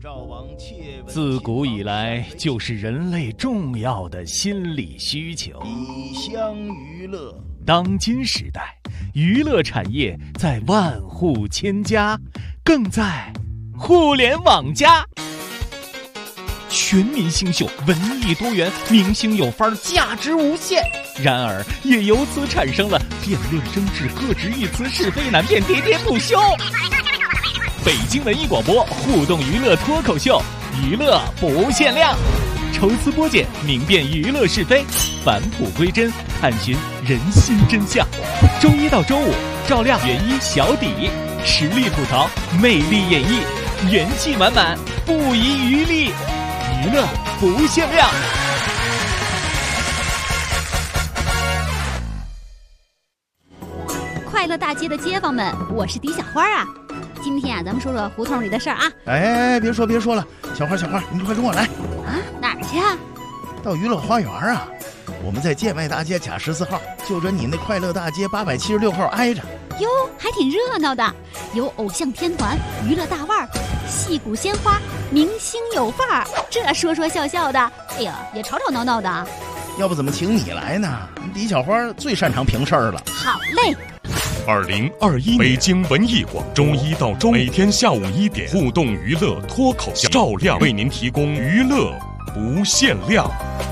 自古以来就是人类重要的心理需求。 以乡娱乐。 当今时代，娱乐产业在万户千家，更在互联网加。全民新秀，文艺多元，明星有范儿，价值无限。然而，也由此产生了辩论争执、各执一词、是非难辨、喋喋不休。北京文艺广播互动娱乐脱口秀，娱乐不限量，抽丝剥茧，明辨娱乐是非，返璞归真，探寻人心真相。周一到周五，照亮原一小底，实力吐槽，魅力演绎，元气满满，不遗余力，娱乐不限量。 快乐大街的街坊们，我是狄小花啊。今天啊，咱们说说胡同里的事儿啊。 哎，别说了，小花，你快跟我来啊！哪儿去啊？ 到娱乐花园啊。我们在建外大街甲14号，就着你那快乐大街876号挨着。 哟，还挺热闹的，有偶像天团、娱乐大腕儿、戏骨鲜花、明星有范儿，这说说笑笑的，哎呀，也吵吵闹闹的。 要不怎么请你来呢？狄小花最擅长评事儿了。 好嘞。 2021北京文艺广周一到周每天下午1点，互动娱乐脱口秀，照亮为您提供娱乐不限量。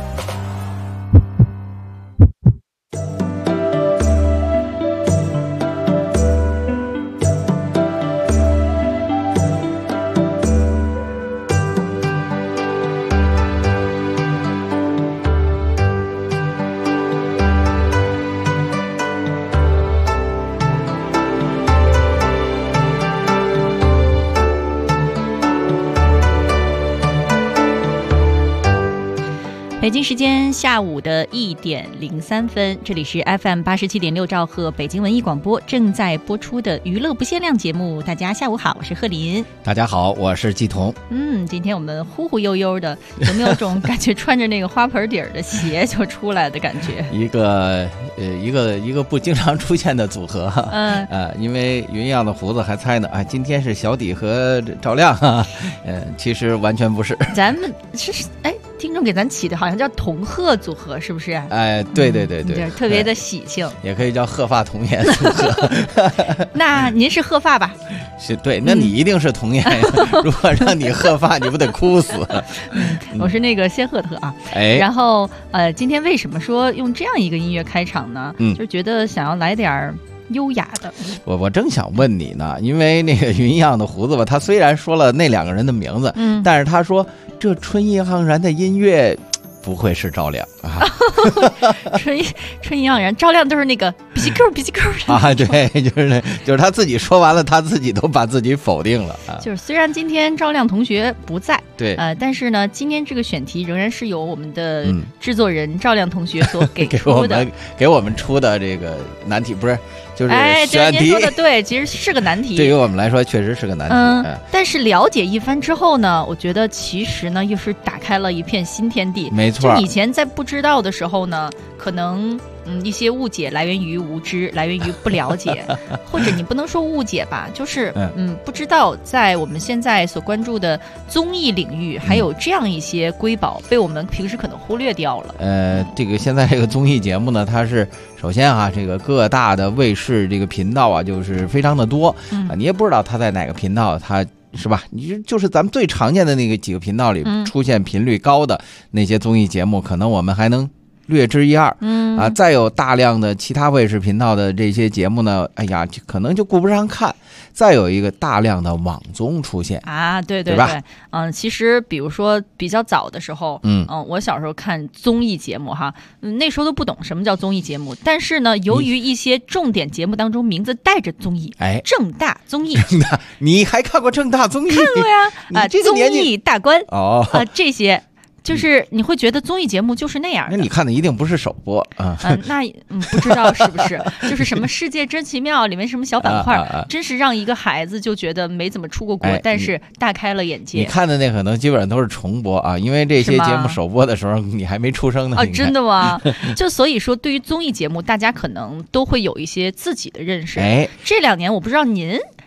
北京时间下午的1点03分，这里是 FM 87.6兆赫北京文艺广播正在播出的娱乐不限量节目。大家下午好，我是贺林。 大家好，我是季彤。 今天我们忽忽悠悠的，有没有种感觉穿着那个花盆底儿的鞋就出来的感觉？ 一个不经常出现的组合。因为云样的胡子还猜呢，今天是小底和赵亮啊。其实完全不是。咱们是听众给咱起的好像叫同贺组合，是不是？ 对， 特别的喜庆， 也可以叫鹤发童颜组合。 那您是鹤发吧？ 是，对，那你一定是童颜呀。如果让你鹤发，你不得哭死？ 我是那个仙鹤特啊。然后今天为什么说用这样一个音乐开场呢？就觉得想要来点优雅的。 我正想问你呢，因为那个云样的胡子吧，他虽然说了那2个人的名字，但是他说这春意盎然的音乐不会是赵亮啊。 春意盎然，赵亮都是那个比基扣啊，对，就是他自己说完了，他自己都把自己否定了啊。 就是虽然今天赵亮同学不在， 对， 但是呢，今天这个选题仍然是由我们的制作人赵亮同学所给出的， 给我们出的这个难题，不是就是选题。 您说的对，其实是个难题， 对于我们来说确实是个难题。 但是了解一番之后呢，我觉得其实呢又是打开了一片新天地。 没错， 就以前在不知道的时候呢，可能一些误解来源于无知，来源于不了解，或者你不能说误解吧，就是不知道在我们现在所关注的综艺领域还有这样一些瑰宝被我们平时可能忽略掉了。 这个现在这个综艺节目呢，它是首先啊，这个各大的卫视这个频道啊，就是非常的多你也不知道它在哪个频道，它是吧？你就是咱们最常见的那个几个频道里出现频率高的那些综艺节目，可能我们还能略知一二。再有大量的其他卫视频道的这些节目呢，可能就顾不上看。再有一个大量的网综出现啊，对吧？ 其实比如说比较早的时候，我小时候看综艺节目哈，那时候都不懂什么叫综艺节目，但是呢，由于一些重点节目当中名字带着综艺，正大综艺， 你还看过正大综艺？ 看过呀，综艺大观这些。就是你会觉得综艺节目就是那样的。 那你看的一定不是首播啊？ 不知道是不是？就是什么世界真奇妙里面什么小板块，真是让一个孩子就觉得没怎么出过国，但是大开了眼界。 你看的那可能基本上都是重播啊，因为这些节目首播的时候你还没出生呢。 真的吗？就所以说，对于综艺节目，大家可能都会有一些自己的认识。这2年我不知道您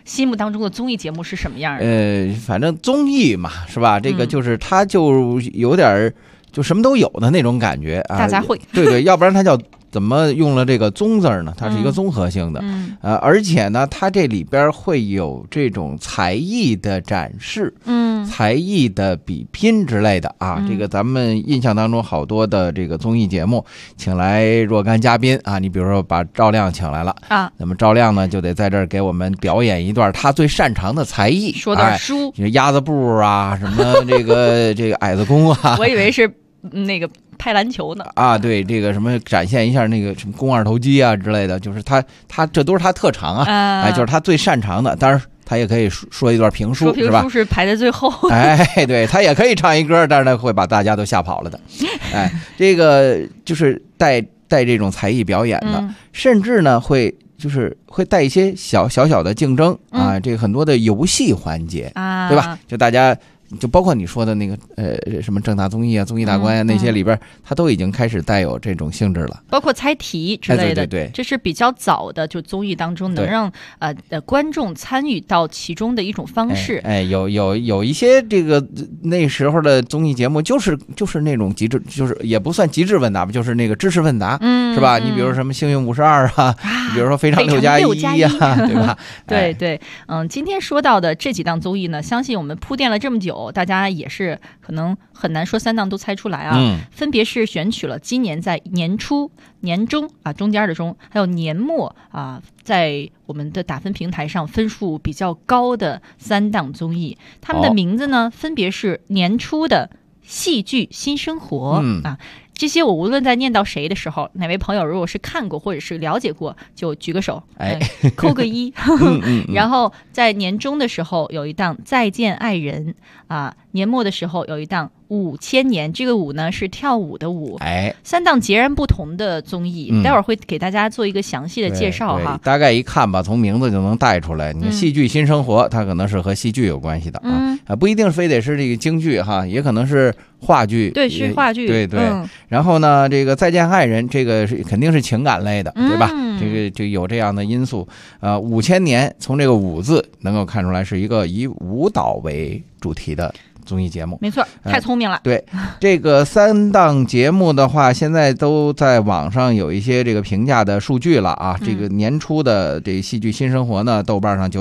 心目当中的综艺节目是什么样的？ 反正综艺嘛，是吧？这个就是它就有点就什么都有的那种感觉啊， 大家会对，要不然它叫怎么用了这个综字呢？它是一个综合性的，而且呢，它这里边会有这种才艺的展示，才艺的比拼之类的啊。这个咱们印象当中好多的这个综艺节目，请来若干嘉宾啊，你比如说把赵亮请来了啊，那么赵亮呢就得在这儿给我们表演一段他最擅长的才艺， 说段书， 鸭子步啊，什么这个矮子功啊， 我以为是那个拍篮球呢啊，对，这个什么展现一下那个什么肱二头肌啊之类的，就是他这都是他特长啊，就是他最擅长的。当然他也可以说一段评书，是吧？ 说评书是排在最后， 哎，对，他也可以唱一歌，但是他会把大家都吓跑了的。哎，这个就是带这种才艺表演的，甚至呢会带一些小的竞争啊，这个很多的游戏环节啊，对吧？就大家。就包括你说的那个什么正大综艺啊、综艺大观啊那些里边，它都已经开始带有这种性质了。 包括猜题之类的， 对， 这是比较早的，就综艺当中能让观众参与到其中的一种方式。 哎，有一些这个那时候的综艺节目就是那种极致，就是也不算极致问答吧，就是那个知识问答，是吧？你比如什么幸运52啊，你比如说非常6+1呀，对吧？ 对，今天说到的这几档综艺呢，相信我们铺垫了这么久。大家也是可能很难说3档都猜出来啊，分别是选取了今年在年初、年中啊中间的中，还有年末啊，在我们的打分平台上分数比较高的3档综艺，他们的名字呢分别是年初的戏剧新生活啊。这些我无论在念到谁的时候，哪位朋友如果是看过或者是了解过，就举个手，扣个1。然后在年中的时候有一档再见爱人啊，年末的时候有一档5000年，这个舞呢是跳舞的舞，3档截然不同的综艺，待会儿会给大家做一个详细的介绍哈。 大概一看吧，从名字就能带出来，你看戏剧新生活，它可能是和戏剧有关系的啊，不一定非得是这个京剧哈，也可能是话剧， 对，是话剧， 对。然后呢，这个再见爱人，这个肯定是情感类的，对吧？这个就有这样的因素。5000年，从这个舞字能够看出来是一个以舞蹈为主题的综艺节目， 没错，太聪明了。 对，这个3档节目的话，现在都在网上有一些这个评价的数据了啊。这个年初的这戏剧新生活呢，豆瓣上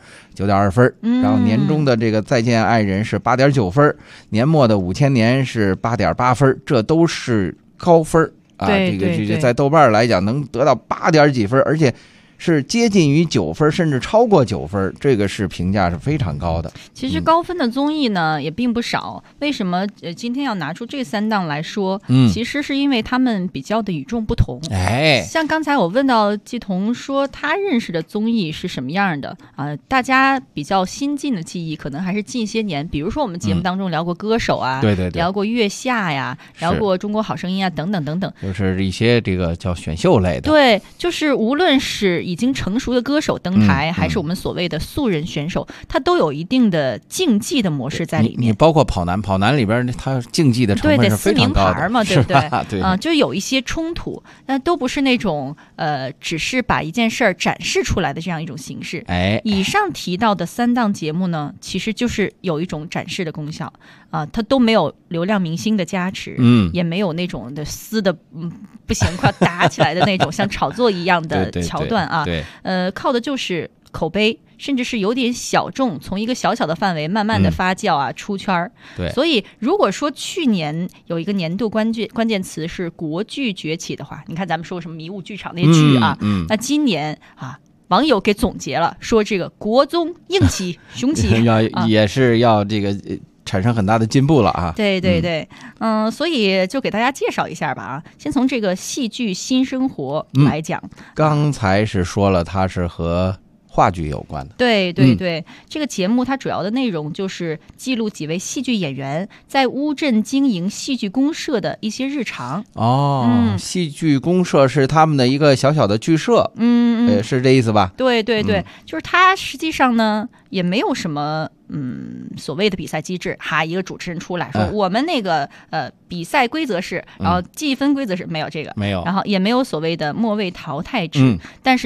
9.2分，然后年中的这个再见爱人是8.9分，年末的5000年是8.8分，这都是高分啊。这个在豆瓣来讲能得到8点几分，而且是接近于9分，甚至超过9分，这个是评价是非常高的。 其实高分的综艺呢也并不少，为什么今天要拿出这3档来说？其实是因为他们比较的与众不同。像刚才我问到季彤说他认识的综艺是什么样的啊？大家比较新进的记忆可能还是近些年，比如说我们节目当中聊过歌手啊， 对， 聊过月下呀，聊过中国好声音啊，等等等等， 就是一些这个叫选秀类的。 对，就是无论是已经成熟的歌手登台，还是我们所谓的素人选手，他都有一定的竞技的模式在里面。 你包括跑男里边，它竞技的成分是非常高的， 对，4名牌嘛，对不对？ 对就有一些冲突，但都不是那种只是把一件事儿展示出来的这样一种形式。以上提到的3档节目呢，其实就是有一种展示的功效啊，它都没有流量明星的加持，也没有那种的撕的不行快打起来的那种像炒作一样的桥段啊。靠的就是口碑，甚至是有点小众，从一个小的范围慢慢的发酵啊，出圈。所以如果说去年有一个年度关键词是国剧崛起的话，你看咱们说什么迷雾剧场那些剧啊，那今年啊，网友给总结了，说这个国综硬起雄起也是要这个产生很大的进步了啊！ 对，所以就给大家介绍一下吧啊，先从这个戏剧新生活来讲。 刚才是说了，它是和话剧有关的。 对，这个节目它主要的内容就是记录几位戏剧演员在乌镇经营戏剧公社的一些日常。 戏剧公社是他们的一个小的剧社，是这意思吧？ 对，就是它实际上呢也没有什么所谓的比赛机制哈，一个主持人出来说我们那个比赛规则是，然后计分规则是没有这个， 没有， 然后也没有所谓的末位淘汰制，但是呢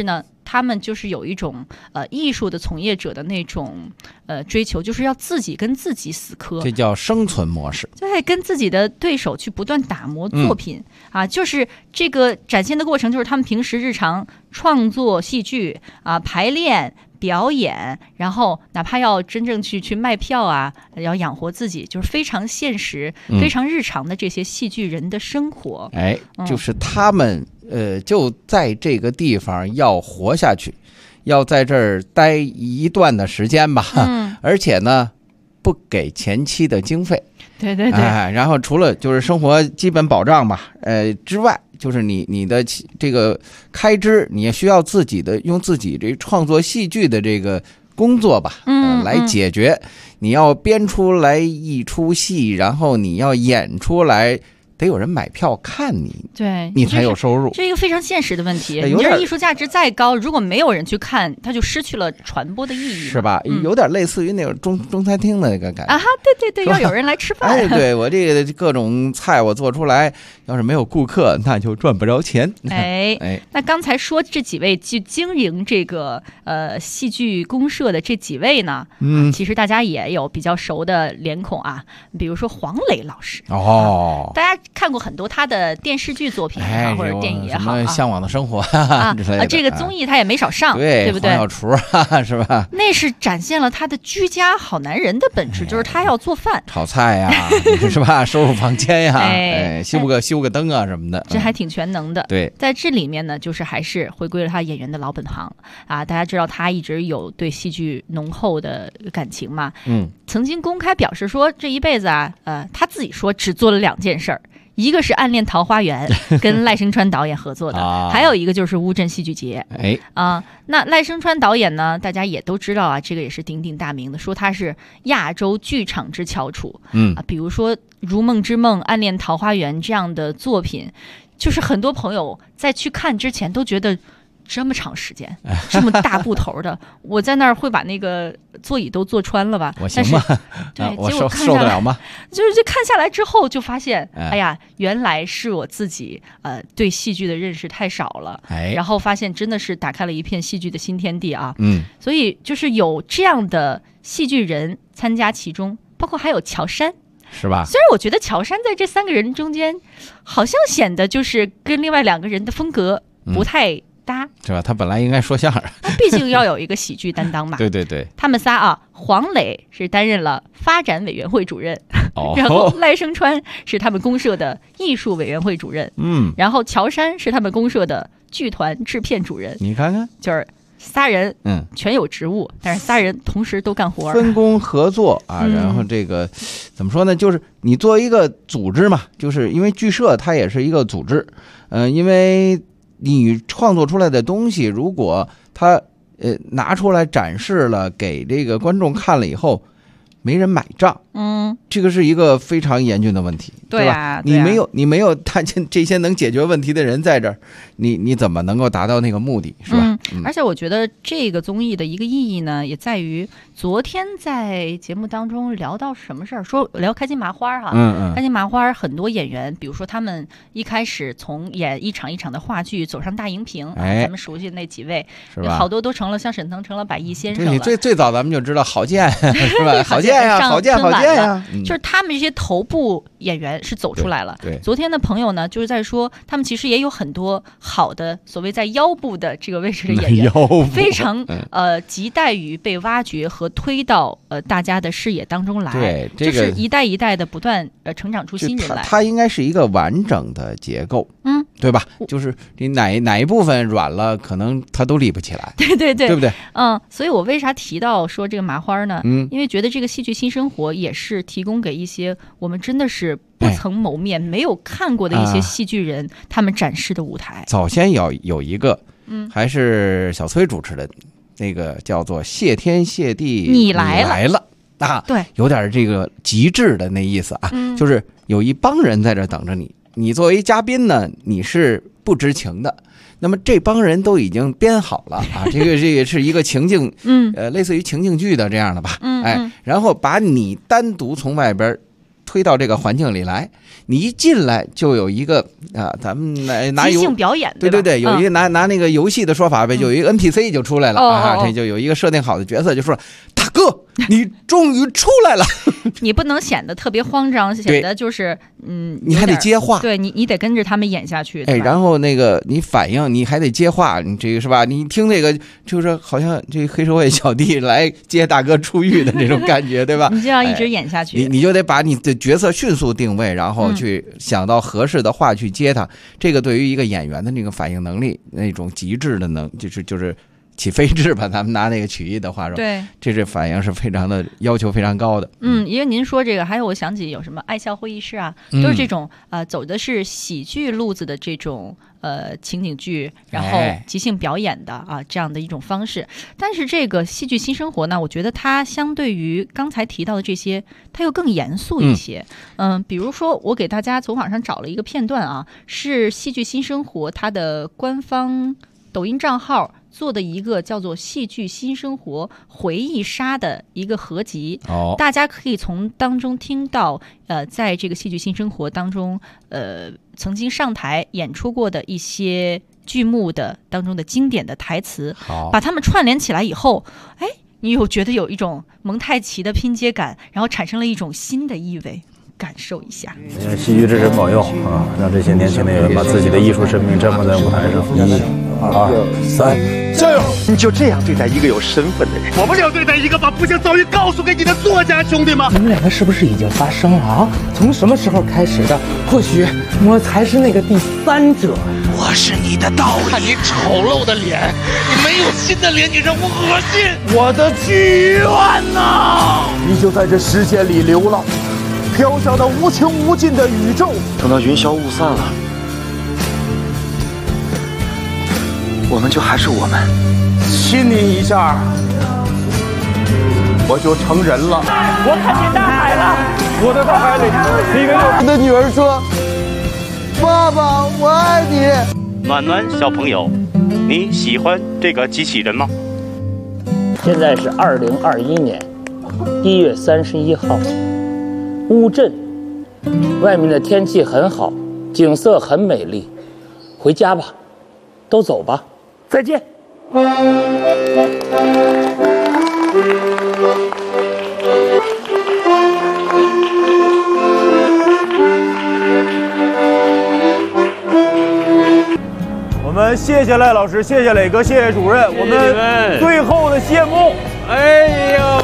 他们就是有一种艺术的从业者的那种追求，就是要自己跟自己死磕， 这叫生存模式， 对，跟自己的对手去不断打磨作品啊，就是这个展现的过程，就是他们平时日常创作戏剧啊、排练、表演，然后哪怕要真正去卖票啊，要养活自己，就是非常现实、非常日常的这些戏剧人的生活。 就是他们就在这个地方要活下去，要在这儿待一段的时间吧。而且呢，不给前期的经费。 对对对。 然后除了就是生活基本保障吧，之外。就是你的这个开支，你也需要自己的用自己这创作戏剧的这个工作吧，来解决。你要编出来一出戏，然后你要演出来，得有人买票看你， 对， 你才有收入。 这是一个非常现实的问题。你这艺术价值再高，如果没有人去看，它就失去了传播的意义， 是吧？有点类似于那种中餐厅的那个感觉啊！对对对，要有人来吃饭。 对我这个各种菜我做出来，要是没有顾客，那就赚不着钱。 那刚才说这几位去经营这个戏剧公社的这几位呢，其实大家也有比较熟的脸孔啊，比如说黄磊老师大家看过很多他的电视剧作品或者电影也好啊， 向往的生活这个综艺他也没少上，对不对？ 黄小厨是吧？ 那是展现了他的居家好男人的本质，就是他要做饭、 炒菜呀，是吧？收拾房间呀，修个灯啊什么的， 这还挺全能的。 对， 在这里面呢，就是还是回归了他演员的老本行啊。大家知道他一直有对戏剧浓厚的感情嘛，曾经公开表示说，这一辈子他自己说只做了2件事儿。一个是《暗恋桃花源》跟赖声川导演合作的，还有一个就是乌镇戏剧节。那赖声川导演呢，大家也都知道啊，这个也是鼎鼎大名的，说他是亚洲剧场之翘楚。比如说《如梦之梦》《暗恋桃花源》这样的作品，就是很多朋友在去看之前都觉得。这么长时间，这么大部头的，我在那儿会把那个座椅都坐穿了吧？ 我行吗？ 对， 我结果看下来受得了吗？ 就是这看下来之后，就发现，哎呀，原来是我自己对戏剧的认识太少了，然后发现真的是打开了一片戏剧的新天地啊！所以就是有这样的戏剧人参加其中，包括还有乔杉。 是吧？ 虽然我觉得乔杉在这3个人中间，好像显得就是跟另外2个人的风格不太搭， 是吧？他本来应该说相声， 毕竟要有一个喜剧担当嘛。 对对对， 他们仨黄磊是担任了发展委员会主任，然后赖声川是他们公社的艺术委员会主任，然后乔杉是他们公社的剧团制片主任。 你看看， 就是仨人，全有职务，但是仨人同时都干活， 分工合作啊。然后这个怎么说呢？就是你作为一个组织嘛，就是因为剧社它也是一个组织，因为你创作出来的东西，如果它拿出来展示了，给这个观众看了以后，没人买账，这个是一个非常严峻的问题，对吧？你没有看见这些能解决问题的人在这儿，你怎么能够达到那个目的，是吧？ 而且我觉得这个综艺的一个意义呢，也在于昨天在节目当中聊到什么事儿，说聊开心麻花开心麻花很多演员，比如说他们一开始从演一场一场的话剧走上大荧屏，咱们熟悉的那几位，是吧？好多都成了，像沈腾成了百亿先生了。 最早咱们就知道郝建是吧？郝建呀，郝建呀， 就是他们这些头部演员是走出来了。对，昨天的朋友呢，就是在说他们其实也有很多好的所谓在腰部的这个位置的演员，非常亟待于被挖掘和推到大家的视野当中来。 对， 就是一代一代的不断成长出新人来。 它应该是一个完整的结构，对吧？就是你哪一部分软了，可能它都立不起来。 对对对， 对不对？ 所以我为啥提到说这个麻花呢？因为觉得这个戏剧新生活也是提供给一些我们真的是不曾谋面、没有看过的一些戏剧人，他们展示的舞台。 早先有一个，还是小崔主持的，那个叫做谢天谢地你来了啊， 对， 有点这个极致的那意思啊，就是有一帮人在这等着你，你作为嘉宾呢，你是不知情的。那么这帮人都已经编好了啊，这个是一个情境，类似于情境剧的这样的吧，然后把你单独从外边推到这个环境里来。你一进来就有一个咱们拿即兴表演， 对，有一个拿那个游戏的说法呗，就有一个 NPC 就出来了这就有一个设定好的角色就说：“大哥，你终于出来了。” 你不能显得特别慌张，显得就是你还得接话， 对你得跟着他们演下去。 然后那个你反应你还得接话，你这个是吧？你听这个就是好像这黑社会小弟来接大哥出狱的那种感觉，对吧？ 你就要一直演下去， 你就得把你的角色迅速定位，然后去想到合适的话去接他。这个对于一个演员的那个反应能力，那种极致的就是起飞智吧，咱们拿那个曲艺的话说， 对， 这反应是非常的要求非常高的。 因为您说这个，还有我想起有什么爱笑会议室啊，都是这种走的是喜剧路子的这种情景剧，然后即兴表演的这样的一种方式。但是这个戏剧新生活呢，我觉得它相对于刚才提到的这些，它又更严肃一些。比如说我给大家从网上找了一个片段是戏剧新生活它的官方抖音账号做的一个叫做戏剧新生活回忆杀的一个合集，大家可以从当中听到在这个戏剧新生活当中曾经上台演出过的一些剧目的当中的经典的台词，把它们串联起来以后，你又觉得有一种蒙太奇的拼接感，然后产生了一种新的意味，感受一下。 戏剧之神保佑让这些年轻的演员把自己的艺术生命绽放在舞台上。1、2、3，加油！ 你就这样对待一个有身份的人？我不是要对待一个把不幸早已告诉给你的作家兄弟吗？ 你们两个是不是已经发生了从什么时候开始的？或许我才是那个第三者。 我是你的道理。看你丑陋的脸，你没有心的脸，你让我恶心。我的剧院呐！ 你就在这时间里流浪，飘向那无穷无尽的宇宙。 等到云消雾散了，我们就还是我们。 亲你一下，我就成人了。我看见大海了，我的大海里，里面有我的女儿说：“爸爸，我爱你。” 暖暖小朋友，你喜欢这个机器人吗？ 现在是2021年1月31号，乌镇，外面的天气很好，景色很美丽。回家吧，都走吧，再见。 我们谢谢赖老师，谢谢磊哥，谢谢主任。我们最后的谢幕。哎呦！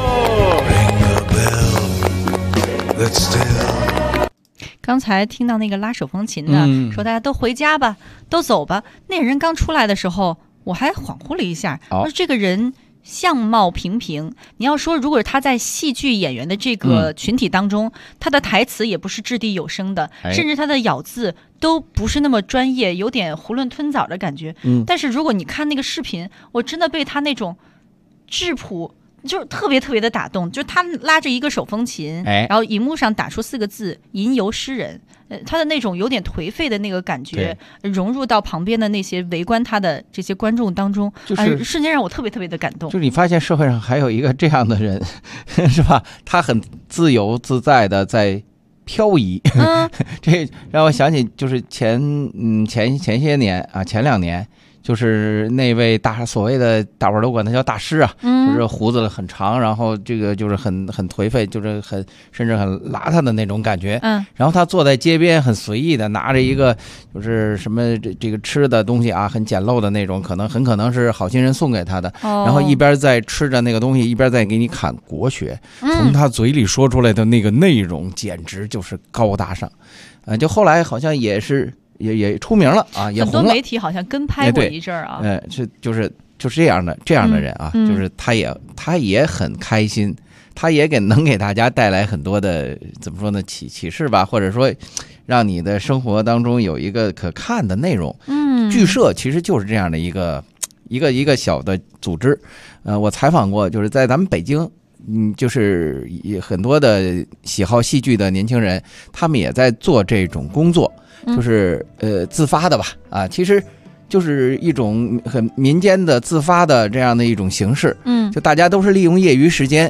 刚才听到那个拉手风琴的，说大家都回家吧，都走吧。那人刚出来的时候，我还恍惚了一下，说这个人相貌平平。你要说，如果他在戏剧演员的这个群体当中，他的台词也不是掷地有声的，甚至他的咬字都不是那么专业，有点囫囵吞枣的感觉。但是如果你看那个视频，我真的被他那种质朴。就是特别特别的打动，就是他拉着一个手风琴，然后荧幕上打出4个字“吟游诗人”，他的那种有点颓废的那个感觉，融入到旁边的那些围观他的这些观众当中，就是瞬间让我特别特别的感动。 就是你发现社会上还有一个这样的人，是吧？他很自由自在的在漂移，这让我想起就是前些年前2年。就是那位所谓的大伙儿都管他叫大师就是胡子很长，然后这个就是很颓废，就是甚至很邋遢的那种感觉。然后他坐在街边很随意的拿着一个就是什么这个吃的东西很简陋的那种，很可能是好心人送给他的。然后一边在吃着那个东西，一边在给你侃国学，从他嘴里说出来的那个内容简直就是高大上。就后来好像也出名了也红了， 很多媒体好像跟拍过一阵儿就是这样的人就是他也很开心，他也能给大家带来很多的怎么说呢启示吧，或者说让你的生活当中有一个可看的内容。剧社其实就是这样的一个小的组织。我采访过，就是在咱们北京。就是很多的喜好戏剧的年轻人，他们也在做这种工作，就是自发的吧其实就是一种很民间的自发的这样的一种形式。就大家都是利用业余时间，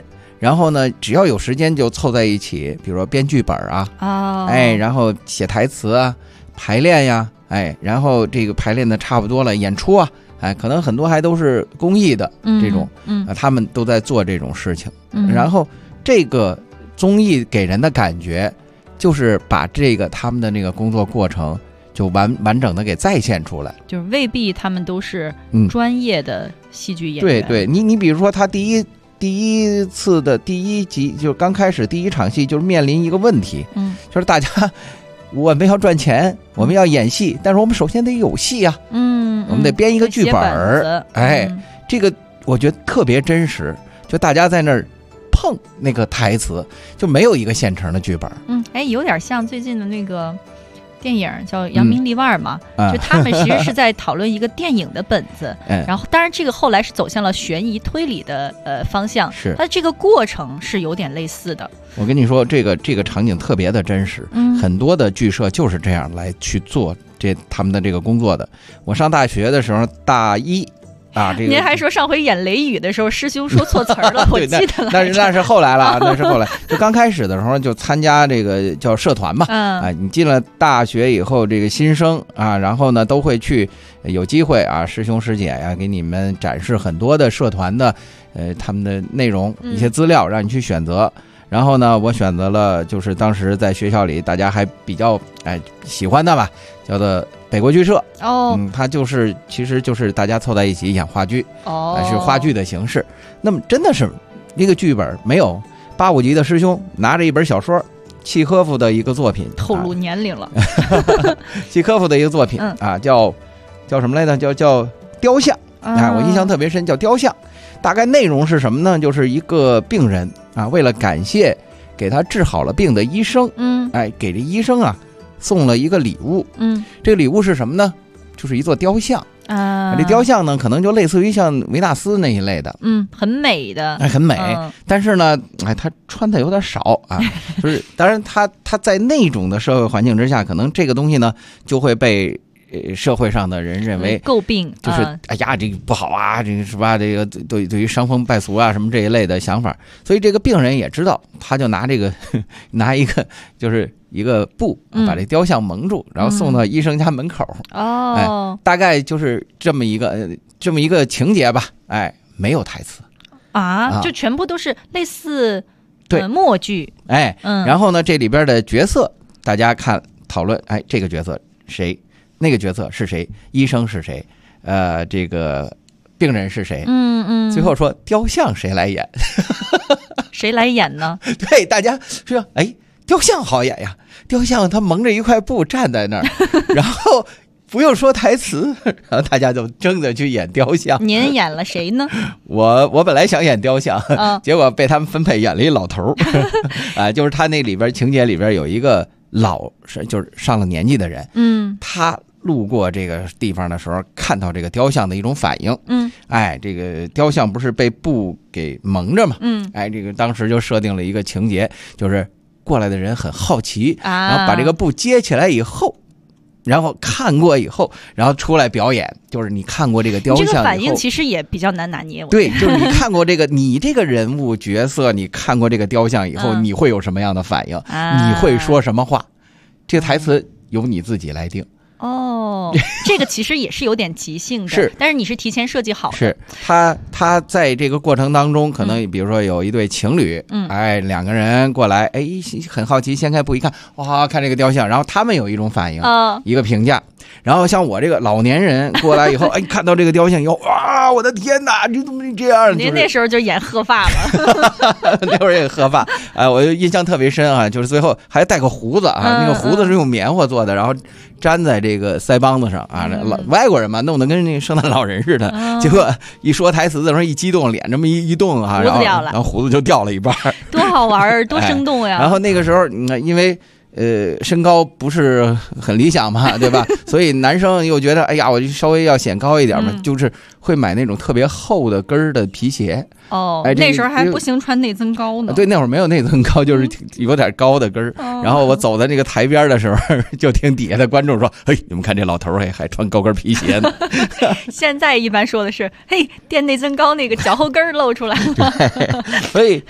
然后呢，只要有时间就凑在一起，比如说编剧本啊，然后写台词啊，排练呀，然后这个排练的差不多了，演出啊，可能很多还都是公益的这种，他们都在做这种事情。然后这个综艺给人的感觉，就是把这个他们的那个工作过程就完整的给再现出来， 就是未必他们都是专业的戏剧演员。对，你比如说他第一次的第一集，就刚开始第一场戏，就是面临一个问题，就是大家我们要赚钱，我们要演戏，但是我们首先得有戏啊，我们得编一个剧本，这个我觉得特别真实，就大家在那儿碰那个台词，就没有一个现成的剧本。 有点像最近的那个电影叫《扬名立万》嘛，就他们其实是在讨论一个电影的本子，然后当然这个后来是走向了悬疑推理的方向， 是它这个过程是有点类似的。 我跟你说，这个场景特别的真实，很多的剧社就是这样来去做他们的这个工作的。我上大学的时候，大一。 您还说上回演雷雨的时候师兄说错词了，我记得了。 那是后来了，那是后来。就刚开始的时候就参加这个叫社团嘛，你进了大学以后，这个新生啊，然后呢都会去有机会啊，师兄师姐呀给你们展示很多的社团的他们的内容一些资料，让你去选择。然后呢，我选择了就是当时在学校里大家还比较喜欢的吧，叫做北国剧社。它其实就是大家凑在一起演话剧，是话剧的形式。那么真的是一个剧本，没有8、5级的师兄拿着一本小说，契诃夫的一个作品， 透露年龄了。 契诃夫的一个作品叫什么来着？叫雕像。我印象特别深，叫雕像。大概内容是什么呢？就是一个病人为了感谢给他治好了病的医生，给这医生送了一个礼物，这个礼物是什么呢？就是一座雕像这雕像呢，可能就类似于像维纳斯那一类的， 很美的， 很美。但是呢，他穿的有点少就是当然他在那种的社会环境之下，可能这个东西呢就会被社会上的人认为诟病， 就是哎呀这个不好啊，这个是吧？这个对于伤风败俗啊什么这一类的想法，所以这个病人也知道，他就拿一个就是一个布把这雕像蒙住，然后送到医生家门口。大概就是这么一个情节吧。没有台词就全部都是类似默剧。 然后呢，这里边的角色大家看讨论，这个角色谁？那个角色是谁？医生是谁？这个病人是谁？最后说雕像谁来演？ 谁来演呢？ 对，大家说，雕像好演呀！雕像他蒙着一块布站在那儿，然后不用说台词，然后大家就争着去演雕像。 您演了谁呢？ 我本来想演雕像，结果被他们分配演了一老头就是他那里边情节里边有一个就是上了年纪的人，他路过这个地方的时候，看到这个雕像的一种反应，这个雕像不是被布给蒙着嘛，这个当时就设定了一个情节，就是过来的人很好奇，然后把这个布揭起来以后，然后看过以后，然后出来表演，就是你看过这个雕像以后， 这个反应其实也比较难拿捏。 对，就是你看过你这个人物角色，你看过这个雕像以后，你会有什么样的反应？你会说什么话？这个台词由你自己来定。 这个其实也是有点即兴的， 是， 但是你是提前设计好的。 是他在这个过程当中，可能比如说有一对情侣，两个人过来，很好奇，掀开布一看，哇，看这个雕像，然后他们有一种反应，一个评价。然后像我这个老年人过来以后，看到这个雕像以后，哇，我的天哪，你怎么这样？ 您那时候就演鹤发了， 那会儿也鹤发，我印象特别深就是最后还带个胡子那个胡子是用棉花做的，然后粘在这个腮帮子上外国人嘛，弄得跟那圣诞老人似的，结果一说台词的时候一激动，脸这么一动然后胡子就掉了一半， 多好玩多生动呀！ 然后那个时候因为身高不是很理想嘛，对吧？所以男生又觉得，我就稍微要显高一点嘛，就是会买那种特别厚的跟儿的皮鞋。 那时候还不行穿内增高呢。 对，那会儿没有内增高，就是有点高的跟儿。然后我走在那个台边的时候，就听底下的观众说：“嘿，你们看这老头还穿高跟皮鞋呢。” 现在一般说的是：“嘿，垫内增高那个脚后跟露出来了。” 所以。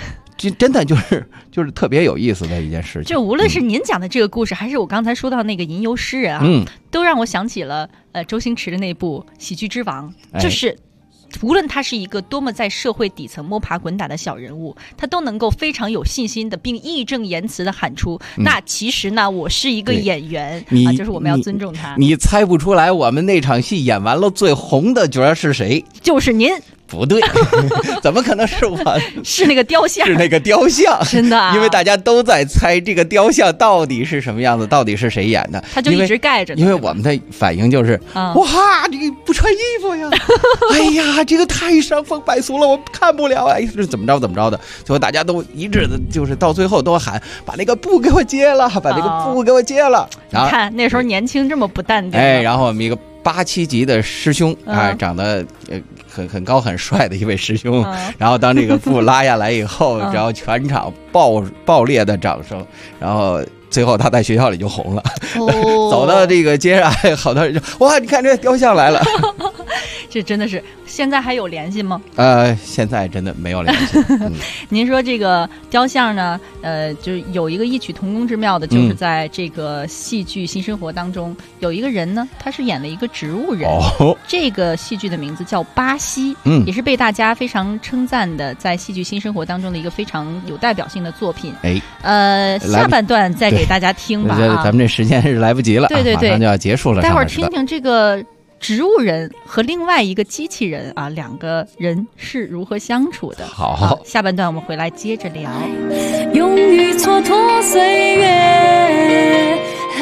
这真的就是特别有意思的一件事情。 就无论是您讲的这个故事，还是我刚才说到那个吟游诗人啊，都让我想起了周星驰的那部《喜剧之王》，就是无论他是一个多么在社会底层摸爬滚打的小人物，他都能够非常有信心的并义正言辞的喊出，那其实呢我是一个演员啊，就是我们要尊重他。 你猜不出来我们那场戏演完了最红的角是谁？ 就是您。 不对，怎么可能是我？ 是那个雕像， 是那个雕像， 真的啊！ 因为大家都在猜这个雕像到底是什么样子，到底是谁演的， 他就一直盖着。 因为我们的反应就是，哇，这个不穿衣服呀！哎呀，这个太伤风败俗了，我看不了。哎，是怎么着的？最后大家都一致的，就是到最后都喊把那个布给我揭了，把那个布给我揭了。 你看那时候年轻这么不淡定。 哎，然后我们一个8、7级的师兄啊，长得很高很帅的一位师兄，然后当这个布拉下来以后，然后全场爆裂的掌声，然后最后他在学校里就红了，走到这个街上，好多人就哇，你看这雕像来了。 这真的是，现在还有联系吗？ 现在真的没有联系。 您说这个雕像呢，就有一个异曲同工之妙的，就是在这个戏剧新生活当中，有一个人呢，他是演了一个植物人。这个戏剧的名字叫巴西，也是被大家非常称赞的，在戏剧新生活当中的一个非常有代表性的作品。下半段再给大家听吧。 咱们这时间是来不及了，对，马上就要结束了。 待会儿听听这个植物人和另外一个机器人啊，两个人是如何相处的。 好， 下半段我们回来接着聊。 勇于蹉跎岁月，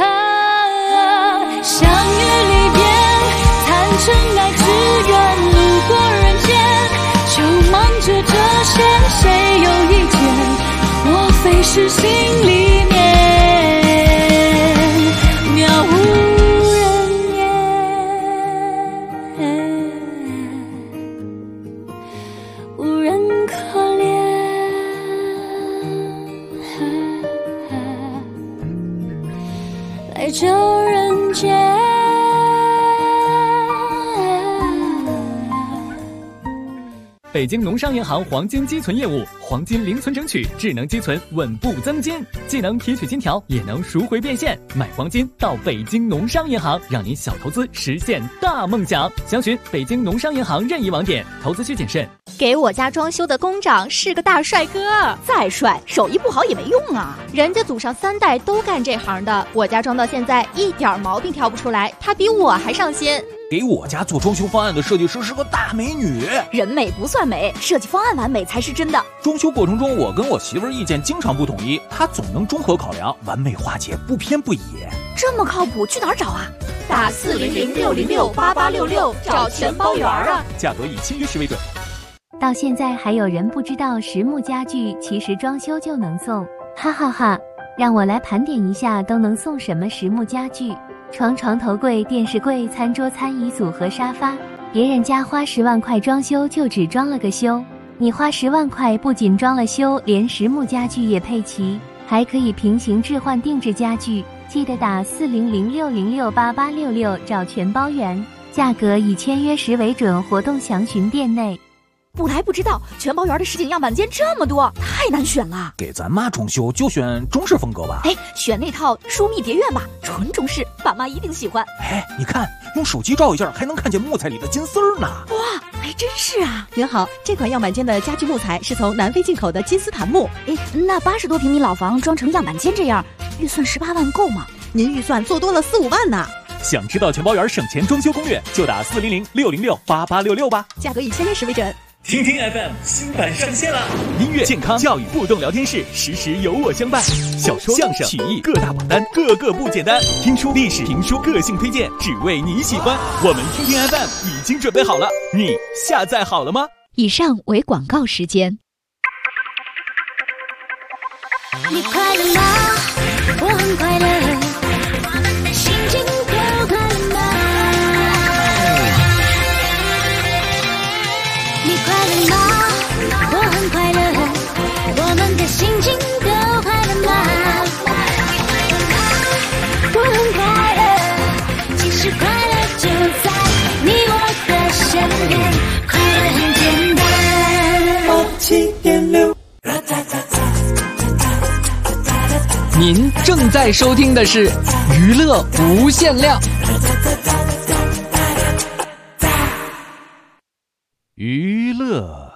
相遇离别，谈真爱只愿路过人间，就忙着这些，谁有意见？莫非是心里面渺无人烟，无人可怜，来救人间。 北京农商银行黄金积存业务，黄金零存整取，智能积存，稳步增金，既能提取金条，也能赎回变现。买黄金到北京农商银行，让您小投资实现大梦想。详询北京农商银行任意网点，投资需谨慎。 给我家装修的工长是个大帅哥，再帅手艺不好也没用啊，人家祖上3代都干这行的，我家装到现在一点毛病挑不出来，他比我还上心。 给我家做装修方案的设计师是个大美女， 人美不算美，设计方案完美才是真的。 装修过程中，我跟我媳妇儿意见经常不统一，她总能综合考量，完美化解，不偏不倚。 这么靠谱，去哪儿找啊？打400-606-8866，找全包圆啊！ 价格以签约时为准。 到现在还有人不知道实木家具其实装修就能送，哈哈哈！让我来盘点一下都能送什么实木家具。床、头柜、电视柜、餐桌、餐椅组和沙发，别人家花10万块装修就只装了个修，你花10万块不仅装了修，连实木家具也配齐，还可以平行置换定制家具。记得打400-606-8866找全包圆，价格以签约时为准，活动详询店内。 不来不知道，全包圆的实景样板间这么多，太难选了。 给咱妈装修就选中式风格吧。 选那套疏密别院吧，纯中式，爸妈一定喜欢。 你看，用手机照一下，还能看见木材里的金丝儿呢。 哇，还真是啊！ 您好，这款样板间的家具木材是从南非进口的金丝檀木。 那80多平米老房装成样板间这样，预算18万够吗？ 您预算做多了4、5万呢。 想知道全包圆省钱装修攻略，就打400-606-8866吧， 价格以签约时为准。 听听 FM 新版上线了，音乐、健康、教育、互动聊天室，时时有我相伴。小说、相声、曲艺各大榜单，个个不简单。听书、历史、评书、个性推荐，只为你喜欢。我们听听 FM 已经准备好了，你下载好了吗？ 以上为广告时间。 你快乐吗？我很快乐，心情都快乐吗？你快乐吗？我很快乐，我们的心情都快乐吗？我很快乐，其实快乐就在你我的身边，快乐很简单。87.6 您正在收听的是娱乐无限量。 娱乐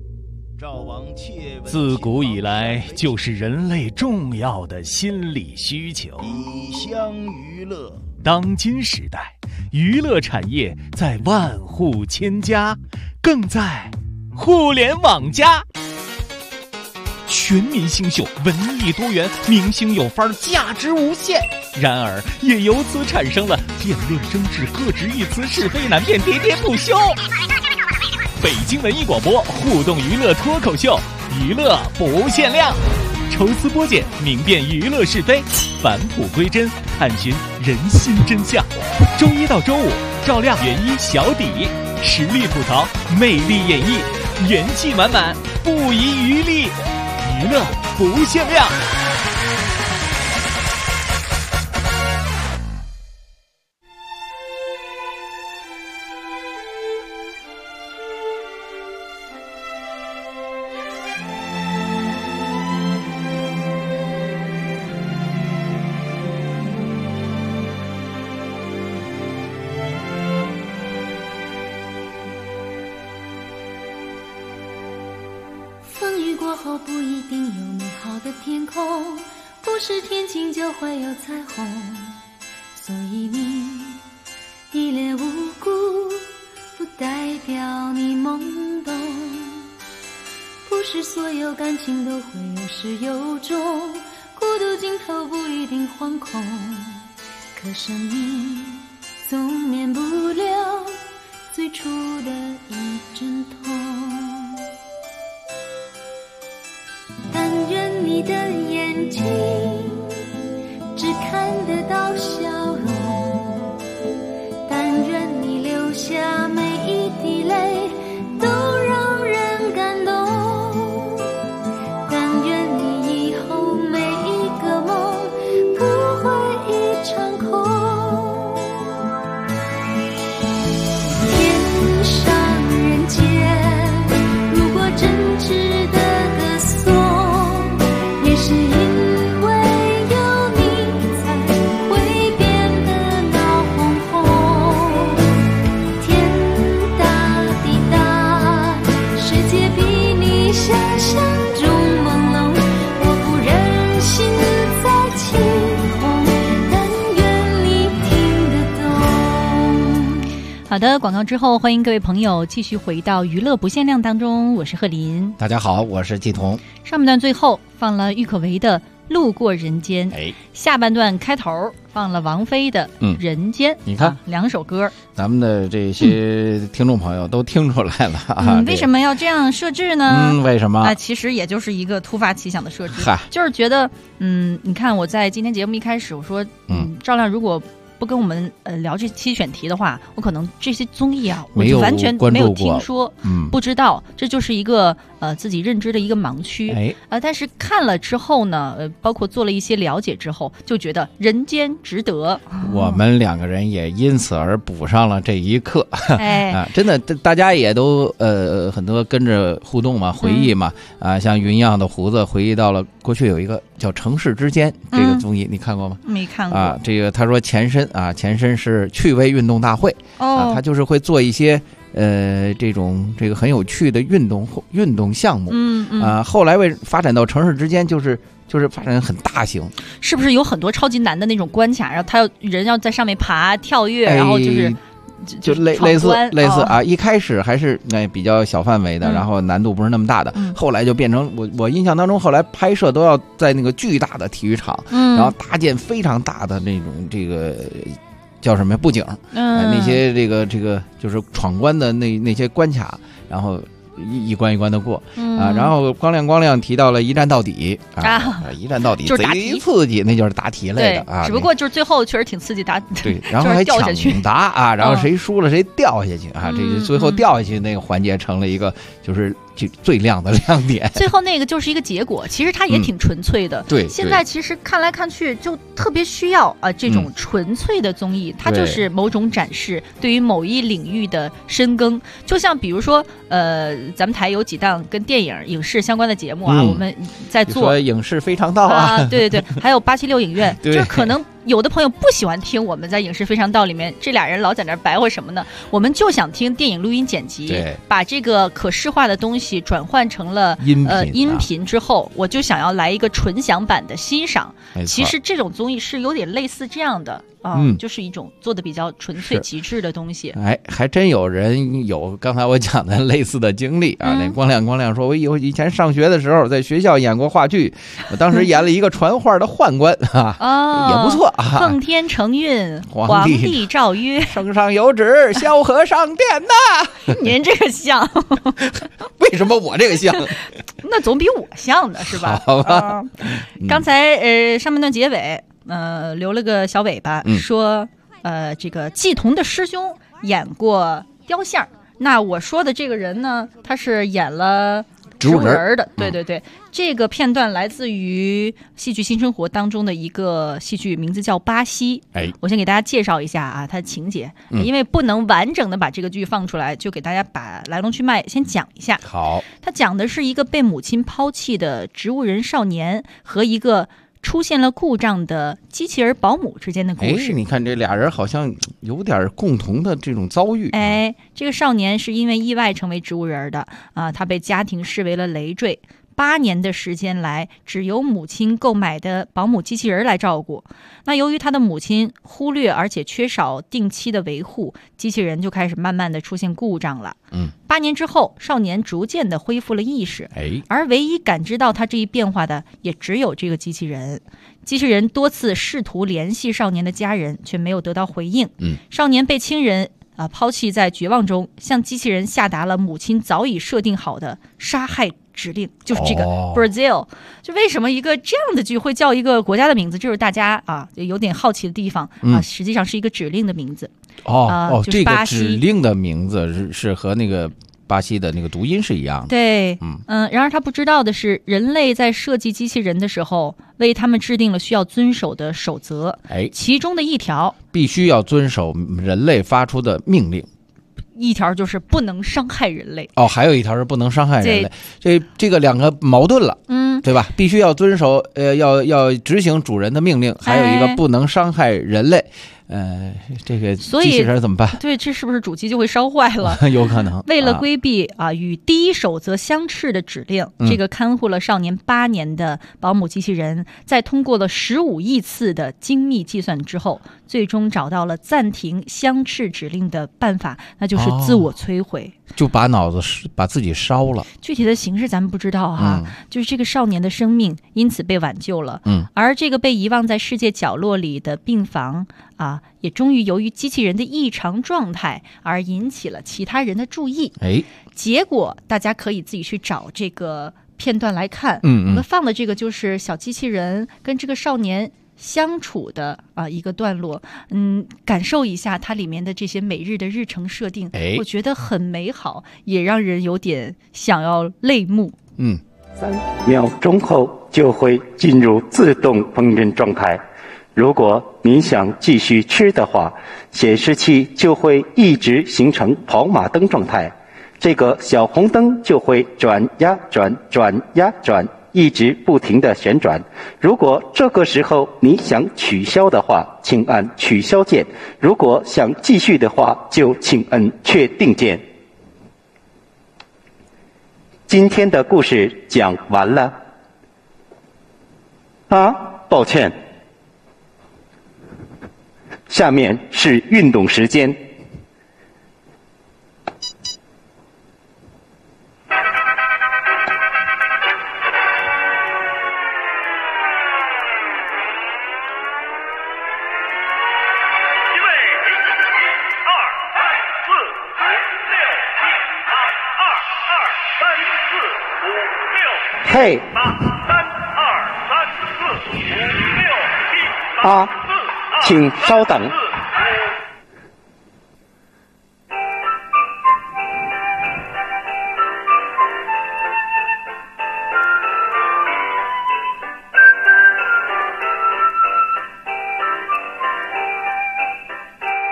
自古以来就是人类重要的心理需求。 以相娱乐， 当今时代，娱乐产业在万户千家，更在互联网加。全民星秀，文艺多元，明星有范儿，价值无限。然而，也由此产生了辩论争执、各执一词、是非难辨、喋喋不休。北京文艺广播互动娱乐脱口秀，娱乐不限量，抽丝剥茧，明辨娱乐是非，返璞归真，探寻人心真相。周一到周五，照亮原一小底，实力吐槽，魅力演绎，元气满满，不遗余力。娱乐不限量。 风雨过后不一定有美好的天空，不是天晴就会有彩虹，所以你一脸无辜不代表你懵懂，不是所有感情都会有始有终，孤独尽头不一定惶恐，可生命总免不了最初的一阵痛。但愿你的眼睛只看得到笑容，但愿你流下每一滴泪都让人感动，但愿你以后每一个梦不会一场空。天上人间，如果真值得歌颂，是因为有你才会变得闹哄哄，天大地大，世界比你想象中朦胧，我不忍心再起哄，但愿你听得懂。 好的，广告之后，欢迎各位朋友继续回到娱乐不限量当中，我是贺林。 大家好，我是季彤。 上半段最后放了郁可唯的《路过人间》，下半段开头放了王菲的《人间》。 你看两首歌， 咱们的这些听众朋友都听出来了啊。 为什么要这样设置呢？ 为什么？ 其实也就是一个突发奇想的设置，就是觉得，你看我在今天节目一开始我说，赵亮如果不跟我们聊这期选题的话，我可能这些综艺啊，我就完全没有听说，不知道，这就是一个自己认知的一个盲区。但是看了之后呢，包括做了一些了解之后，就觉得人间值得。 我们两个人也因此而补上了这一课。真的，大家也都很多跟着互动嘛，回忆嘛，像云样的胡子回忆到了过去有一个叫《城市之间》这个综艺，你看过吗？ 没看过。 这个他说前身是趣味运动大会，他就是会做一些这个很有趣的运动项目，后来发展到城市之间就是发展很大型， 是不是有很多超级难的那种关卡，然后他人要在上面爬跳跃，然后就类似一开始还是比较小范围的，然后难度不是那么大的，后来就变成我印象当中，后来拍摄都要在那个巨大的体育场，然后搭建非常大的那种这个叫什么布景，那些这个就是闯关的那些关卡，然后一关一关的过然后光亮提到了一站到底一站到底贼刺激，那就是答题类的只不过就是最后确实挺刺激， 对，然后还抢答然后谁输了谁掉下去这个最后掉下去那个环节成了一个就是最亮的亮点。 最后那个就是一个结果，其实它也挺纯粹的。 对， 现在其实看来看去就特别需要这种纯粹的综艺，它就是某种展示对于某一领域的深耕。就像比如说咱们台有几档跟电影影视相关的节目啊，我们在做影视非常道啊， 对对对，还有876影院，就是可能有的朋友不喜欢听我们在影视非常道里面这俩人老在那白话什么呢，我们就想听电影录音剪辑，把这个可视化的东西转换成了音频之后，我就想要来一个纯享版的欣赏。其实这种综艺是有点类似这样的就是一种做的比较纯粹极致的东西。 还真有人有刚才我讲的类似的经历啊。那光亮说，我以前上学的时候在学校演过话剧，我当时演了一个传话的宦官也不错啊。 奉天承运，皇帝诏曰， 圣上有旨，萧何上殿呐。 您这个像， 为什么我这个像？ 那总比我像的是吧？ 好吧。 刚才上半段结尾。留了个小尾巴，说这个季彤的师兄演过雕像。那我说的这个人呢，他是演了植物人的。对对对，这个片段来自于戏剧新生活当中的一个戏剧，名字叫巴西。我先给大家介绍一下啊，它的情节，因为不能完整的把这个剧放出来，就给大家把来龙去脉先讲一下。 好， 他讲的是一个被母亲抛弃的植物人少年和一个出现了故障的机器人保姆之间的故事。 你看这俩人好像有点共同的这种遭遇。 这个少年是因为意外成为植物人的他被家庭视为了累赘。8年的时间来，只由母亲购买的保姆机器人来照顾。那由于他的母亲忽略而且缺少定期的维护，机器人就开始慢慢的出现故障了。8年之后，少年逐渐的恢复了意识，而唯一感知到他这一变化的也只有这个机器人。机器人多次试图联系少年的家人，却没有得到回应。少年被亲人抛弃在绝望中，向机器人下达了母亲早已设定好的杀害指令，就是这个 Brazil。就为什么一个这样的剧会叫一个国家的名字，就是大家有点好奇的地方实际上是一个指令的名字。 这个指令的名字是和那个巴西的那个读音是一样的。 对，然而他不知道的是，人类在设计机器人的时候，为他们制定了需要遵守的守则。其中的一条必须要遵守人类发出的命令。 一条就是不能伤害人类。 还有一条是不能伤害人类。这个两个矛盾了，对吧？必须要遵守，要执行主人的命令，还有一个不能伤害人类。这个机器人怎么办？ 对，这是不是主机就会烧坏了？ 有可能。 为了规避与第一守则相斥的指令，这个看护了少年8年的保姆机器人，在通过了15亿次的精密计算之后，最终找到了暂停相斥指令的办法，那就是自我摧毁。 就把脑子把自己烧了。 具体的形式咱们不知道就是这个少年的生命因此被挽救了。而这个被遗忘在世界角落里的病房也终于由于机器人的异常状态而引起了其他人的注意。结果大家可以自己去找这个片段来看。我们放的这个就是小机器人跟这个少年相处的一个段落，感受一下它里面的这些每日的日程设定，我觉得很美好，也让人有点想要泪目。 3秒钟后就会进入自动烹饪状态。如果您想继续吃的话，显示器就会一直形成跑马灯状态，这个小红灯就会转呀转，转呀转，一直不停地旋转。如果这个时候你想取消的话，请按取消键；如果想继续的话，就请按确定键。今天的故事讲完了。抱歉。下面是运动时间。嘿，请稍等。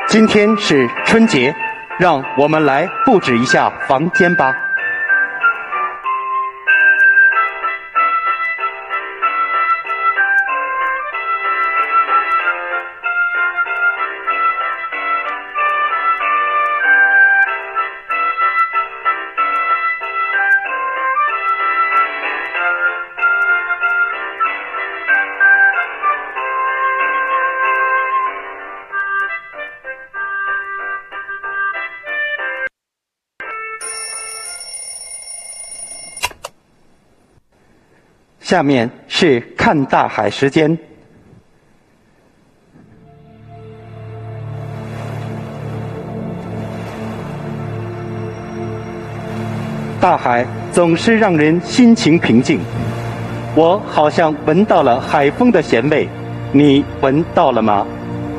今天是春节，让我们来布置一下房间吧。下面是看大海时间。大海总是让人心情平静，我好像闻到了海风的咸味，你闻到了吗？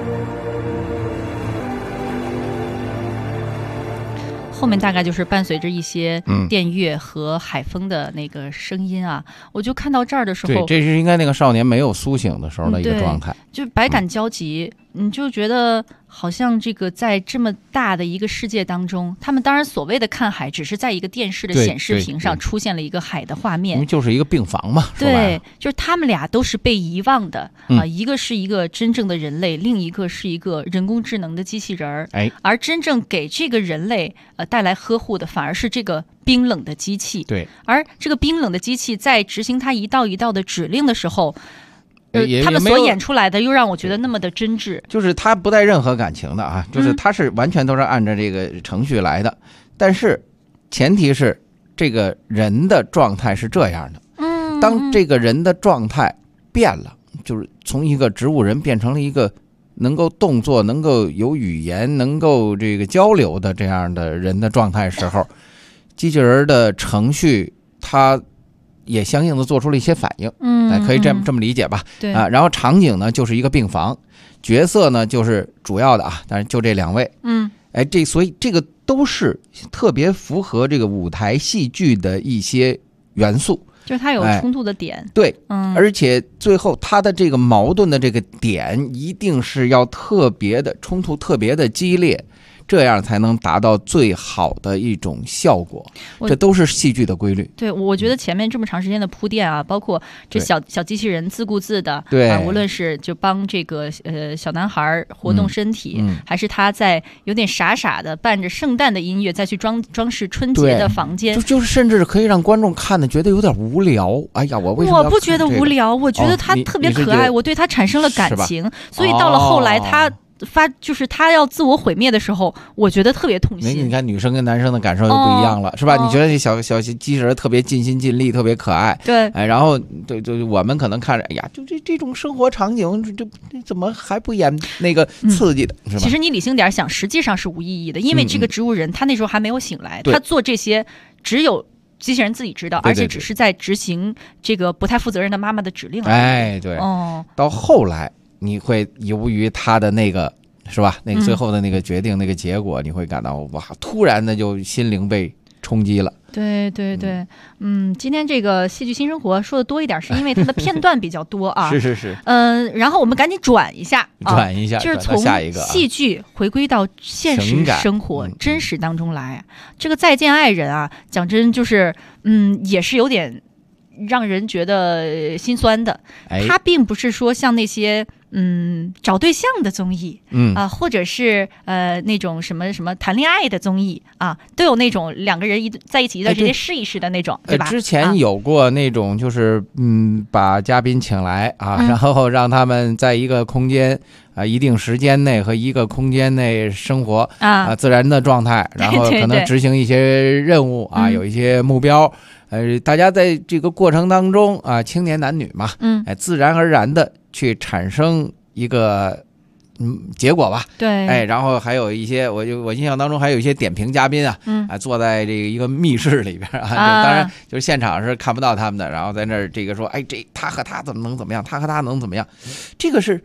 后面大概就是伴随着一些电乐和海风的那个声音啊，我就看到这儿的时候， 对，这是应该那个少年没有苏醒的时候的一个状态， 就百感交集，你就觉得好像这个在这么大的一个世界当中，他们当然所谓的看海，只是在一个电视的显示屏上出现了一个海的画面， 因为就是一个病房嘛， 对，就是他们俩都是被遗忘的啊，一个是一个真正的人类，另一个是一个人工智能的机器人儿，而真正给这个人类带来呵护的，反而是这个冰冷的机器， 对， 而这个冰冷的机器在执行它一道一道的指令的时候。他们所演出来的又让我觉得那么的真挚， 就是他不带任何感情的啊，就是他是完全都是按照这个程序来的，但是前提是这个人的状态是这样的，当这个人的状态变了，就是从一个植物人变成了一个能够动作、能够有语言、能够这个交流的这样的人的状态时候，机器人的程序它也相应的做出了一些反应，可以这么理解吧？ 对啊，然后场景呢就是一个病房，角色呢就是主要的啊，但是就这两位，所以这个都是特别符合这个舞台戏剧的一些元素， 就是它有冲突的点， 对，而且最后它的这个矛盾的这个点一定是要特别的冲突，特别的激烈。这样才能达到最好的一种效果，这都是戏剧的规律。 对，我觉得前面这么长时间的铺垫啊，包括这小机器人自顾自的， 对， 无论是就帮这个小男孩活动身体，还是他在有点傻傻的伴着圣诞的音乐再去装饰春节的房间， 就是甚至可以让观众看的觉得有点无聊。哎呀，我为什么要看这个？ 我不觉得无聊，我觉得他特别可爱，我对他产生了感情，所以到了后来他。就是他要自我毁灭的时候，我觉得特别痛心。 你看女生跟男生的感受就不一样了，是吧？你觉得这小机器人特别尽心尽力，特别可爱， 对， 然后就我们可能看着，哎呀，就这种生活场景，这怎么还不演那个刺激的，是吧？ 其实你理性点想，实际上是无意义的，因为这个植物人他那时候还没有醒来，他做这些只有机器人自己知道，而且只是在执行这个不太负责任的妈妈的指令。 对，到后来。你会由于他的那个是吧？那个最后的那个决定、那个结果，你会感到哇，突然的就心灵被冲击了。 对，今天这个戏剧新生活说的多一点，是因为它的片段比较多啊。 是。 然后我们赶紧转一下，就是从戏剧回归到现实生活、真实当中来。这个再见爱人啊，讲真就是，也是有点让人觉得心酸的。它并不是说像那些。找对象的综艺，或者是那种什么谈恋爱的综艺啊，都有那种两个人在一起一段时间试一试的那种，对吧？ 之前有过那种就是把嘉宾请来啊，然后让他们在一个空间一定时间内和一个空间内生活自然的状态，然后可能执行一些任务有一些目标。大家在这个过程当中青年男女嘛，自然而然的去产生一个结果吧。 对， 然后还有一些我印象当中还有一些点评嘉宾坐在这个一个密室里边当然就是现场是看不到他们的，然后在那儿这个说，这他和他怎么能怎么样，他和他能怎么样，这个是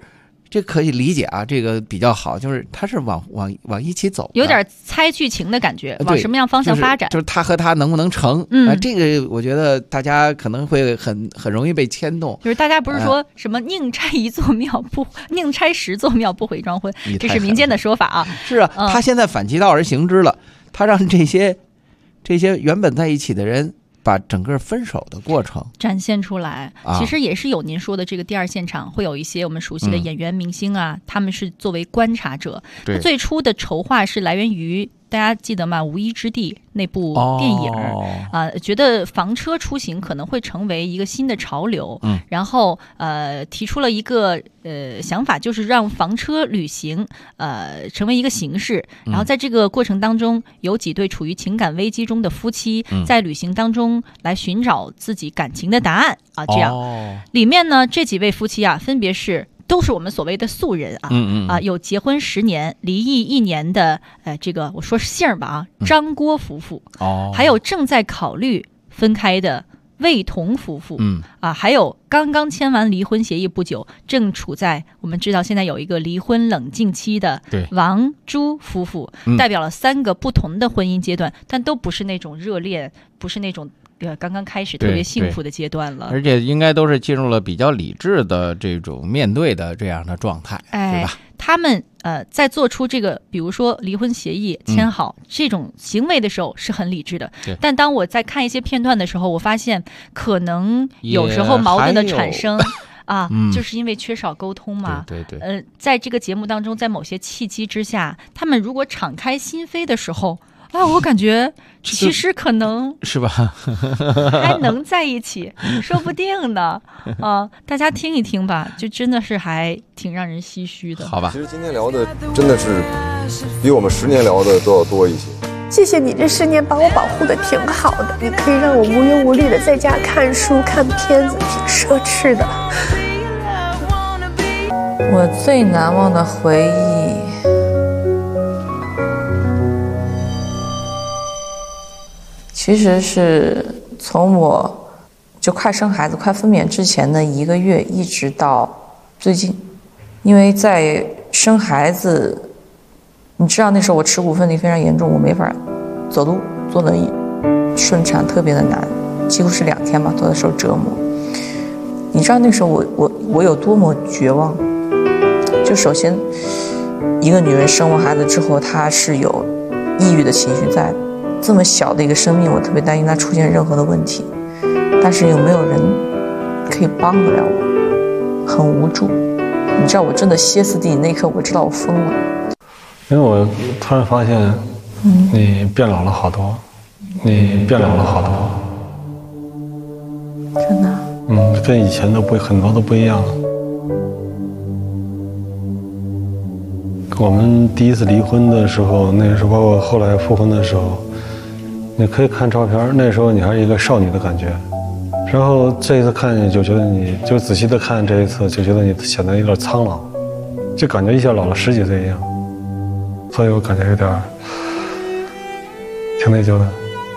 这可以理解啊，这个比较好，就是他是往一起走， 有点猜剧情的感觉，往什么样方向发展？ 就是他和他能不能成？这个我觉得大家可能会很容易被牵动。 就是大家不是说什么宁拆10座庙不毁装婚，这是民间的说法啊。 是啊，他现在反其道而行之了，他让这些原本在一起的人，把整个分手的过程展现出来，其实也是有您说的这个第二现场，会有一些我们熟悉的演员明星啊，他们是作为观察者。最初的筹划是来源于大家记得吗？《无依之地》那部电影觉得房车出行可能会成为一个新的潮流，然后提出了一个想法，就是让房车旅行成为一个形式，然后在这个过程当中，有几对处于情感危机中的夫妻在旅行当中来寻找自己感情的答案啊，这样里面呢这几位夫妻啊，分别是。都是我们所谓的素人啊，有结婚10年、离异1年的，这个我说姓吧啊，张郭夫妇，还有正在考虑分开的魏彤夫妇，还有刚刚签完离婚协议不久，正处在我们知道现在有一个离婚冷静期的王朱夫妇，代表了3个不同的婚姻阶段，但都不是那种热恋，不是那种。刚刚开始特别幸福的阶段了， 而且应该都是进入了比较理智的这种面对的这样的状态，对吧？ 他们在做出这个，比如说离婚协议签好这种行为的时候是很理智的，但当我在看一些片段的时候，我发现可能有时候矛盾的产生。就是因为缺少沟通嘛。 对， 在这个节目当中，在某些契机之下，他们如果敞开心扉的时候。我感觉其实可能是吧， 还能在一起，说不定呢。大家听一听吧，就真的是还挺让人唏嘘的。 好吧， 其实今天聊的真的是比我们10年聊的都要多一些。 谢谢你这10年把我保护的挺好的，你可以让我无忧无虑的在家看书看片子，挺奢侈的。 我最难忘的回忆。其实是从我就快生孩子、快分娩之前的1个月，一直到最近，因为在生孩子，你知道那时候我耻骨分离非常严重，我没法走路、坐轮椅，顺产特别的难，几乎是2天吧，都在受折磨。你知道那时候我有多么绝望？就首先，一个女人生完孩子之后，她是有抑郁的情绪在的。这么小的一个生命，我特别担心它出现任何的问题，但是有没有人可以帮得了我？很无助。你知道我真的歇斯底里那一刻，我知道我疯了。 因为我突然发现，你变老了好多，你变老了好多。 真的？ 跟以前很多都不一样了。我们第一次离婚的时候，那个时候包括后来复婚的时候。你可以看照片，那时候你还是一个少女的感觉，然后这一次看你就觉得你就仔细的看这一次，就觉得你显得有点苍老，就感觉一下老了10几岁一样，所以我感觉有点挺内疚的。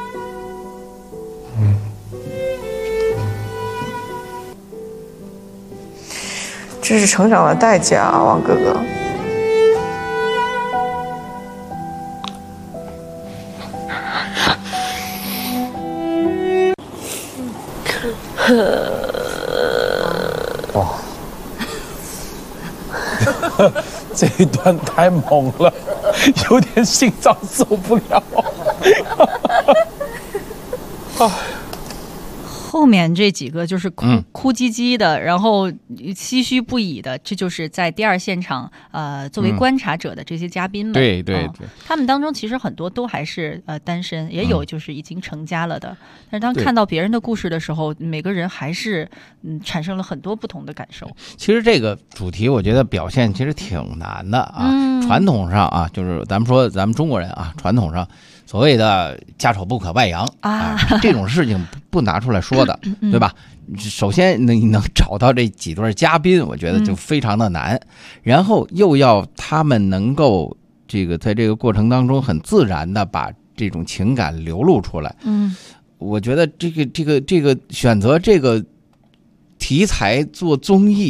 这是成长的代价啊，王哥哥。 哇，这一段太猛了，有点心脏受不了。 后面这几个就是哭唧唧的，然后唏嘘不已的，这就是在第二现场作为观察者的这些嘉宾们。 对， 他们当中其实很多都还是单身，也有就是已经成家了的。但是当看到别人的故事的时候，每个人还是产生了很多不同的感受。 其实这个主题我觉得表现其实挺难的啊。传统上啊，就是咱们中国人啊，传统上所谓的家丑不可外扬啊，这种事情不拿出来说的，对吧？首先你能找到这几对嘉宾，我觉得就非常的难，然后又要他们能够在这个过程当中很自然的把这种情感流露出来。我觉得这个选择这个题材做综艺，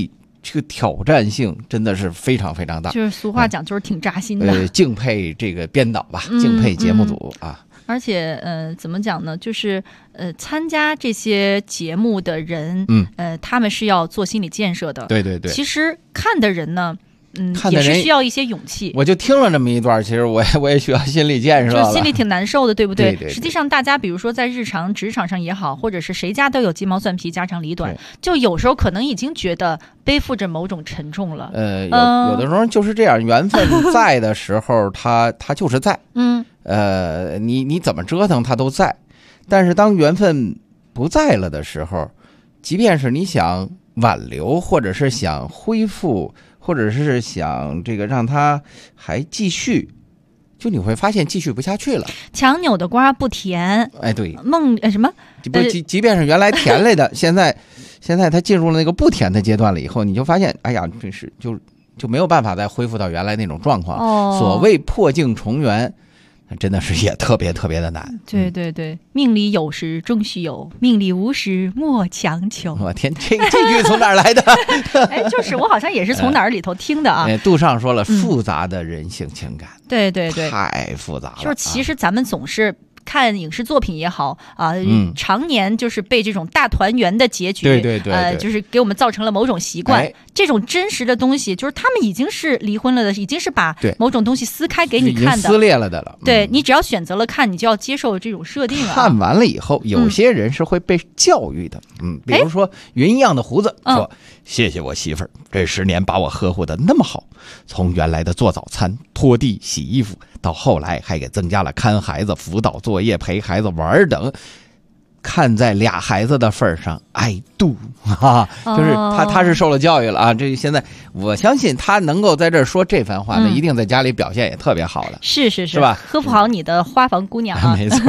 这个挑战性真的是非常非常大。 就是俗话讲，就是挺扎心的。 敬佩这个编导吧，敬佩节目组啊。 而且怎么讲呢？就是参加这些节目的人，他们是要做心理建设的。 对对对。 其实看的人呢， 看的人也是需要一些勇气。 我就听了这么一段，其实我也需要心理建设了， 就是心里挺难受的，对不对？ 对对对。 实际上，大家比如说在日常职场上也好，或者是谁家都有鸡毛蒜皮、家长里短，就有时候可能已经觉得背负着某种沉重了。 有的时候就是这样，缘分在的时候，他就是在。你怎么折腾他都在，但是当缘分不在了的时候，即便是你想挽留，或者是想恢复，或者是想这个让他还继续，就你会发现继续不下去了。 强扭的瓜不甜， 哎，对， 什么？ 即便是原来甜类的，现在他进入了那个不甜的阶段了以后，你就发现，哎呀，真是就没有办法再恢复到原来那种状况。所谓破镜重圆，真的是也特别特别的难。 对对对，命里有时终须有，命里无时莫强求。 我天，这句从哪儿来的？ 哎，就是我好像也是从哪儿里头听的啊。 杜尚说了，复杂的人性情感， 对对对， 太复杂了。 就是其实咱们总是看影视作品也好啊，常年就是被这种大团圆的结局， 对， 就是给我们造成了某种习惯。这种真实的东西，就是他们已经是离婚了的，已经是把某种东西撕开给你看的， 撕裂了的了。 对，你只要选择了看，你就要接受这种设定啊。 看完了以后，有些人是会被教育的，比如说云一样的胡子说：“谢谢我媳妇儿，这10年把我呵护的那么好，从原来的做早餐、拖地、洗衣服，到后来还给增加了看孩子、辅导作业、陪孩子玩等。看在俩孩子的份上 ，I do 啊，就是他是受了教育了啊。这现在我相信他能够在这儿说这番话，那一定在家里表现也特别好的。是吧？ 呵护好你的花房姑娘啊， 没错。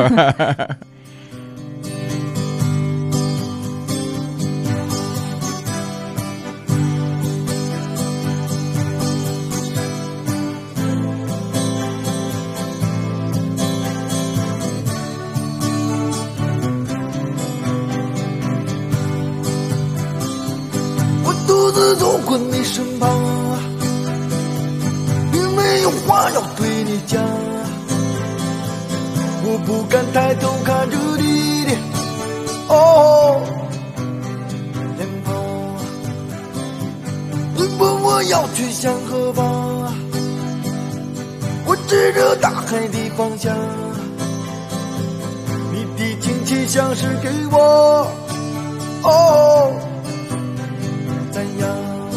独自走过你身旁，并没有话要对你讲，我不敢抬头看着你的脸庞，你问我要去向何方，我指着大海的方向，你的亲切像是给我怎样？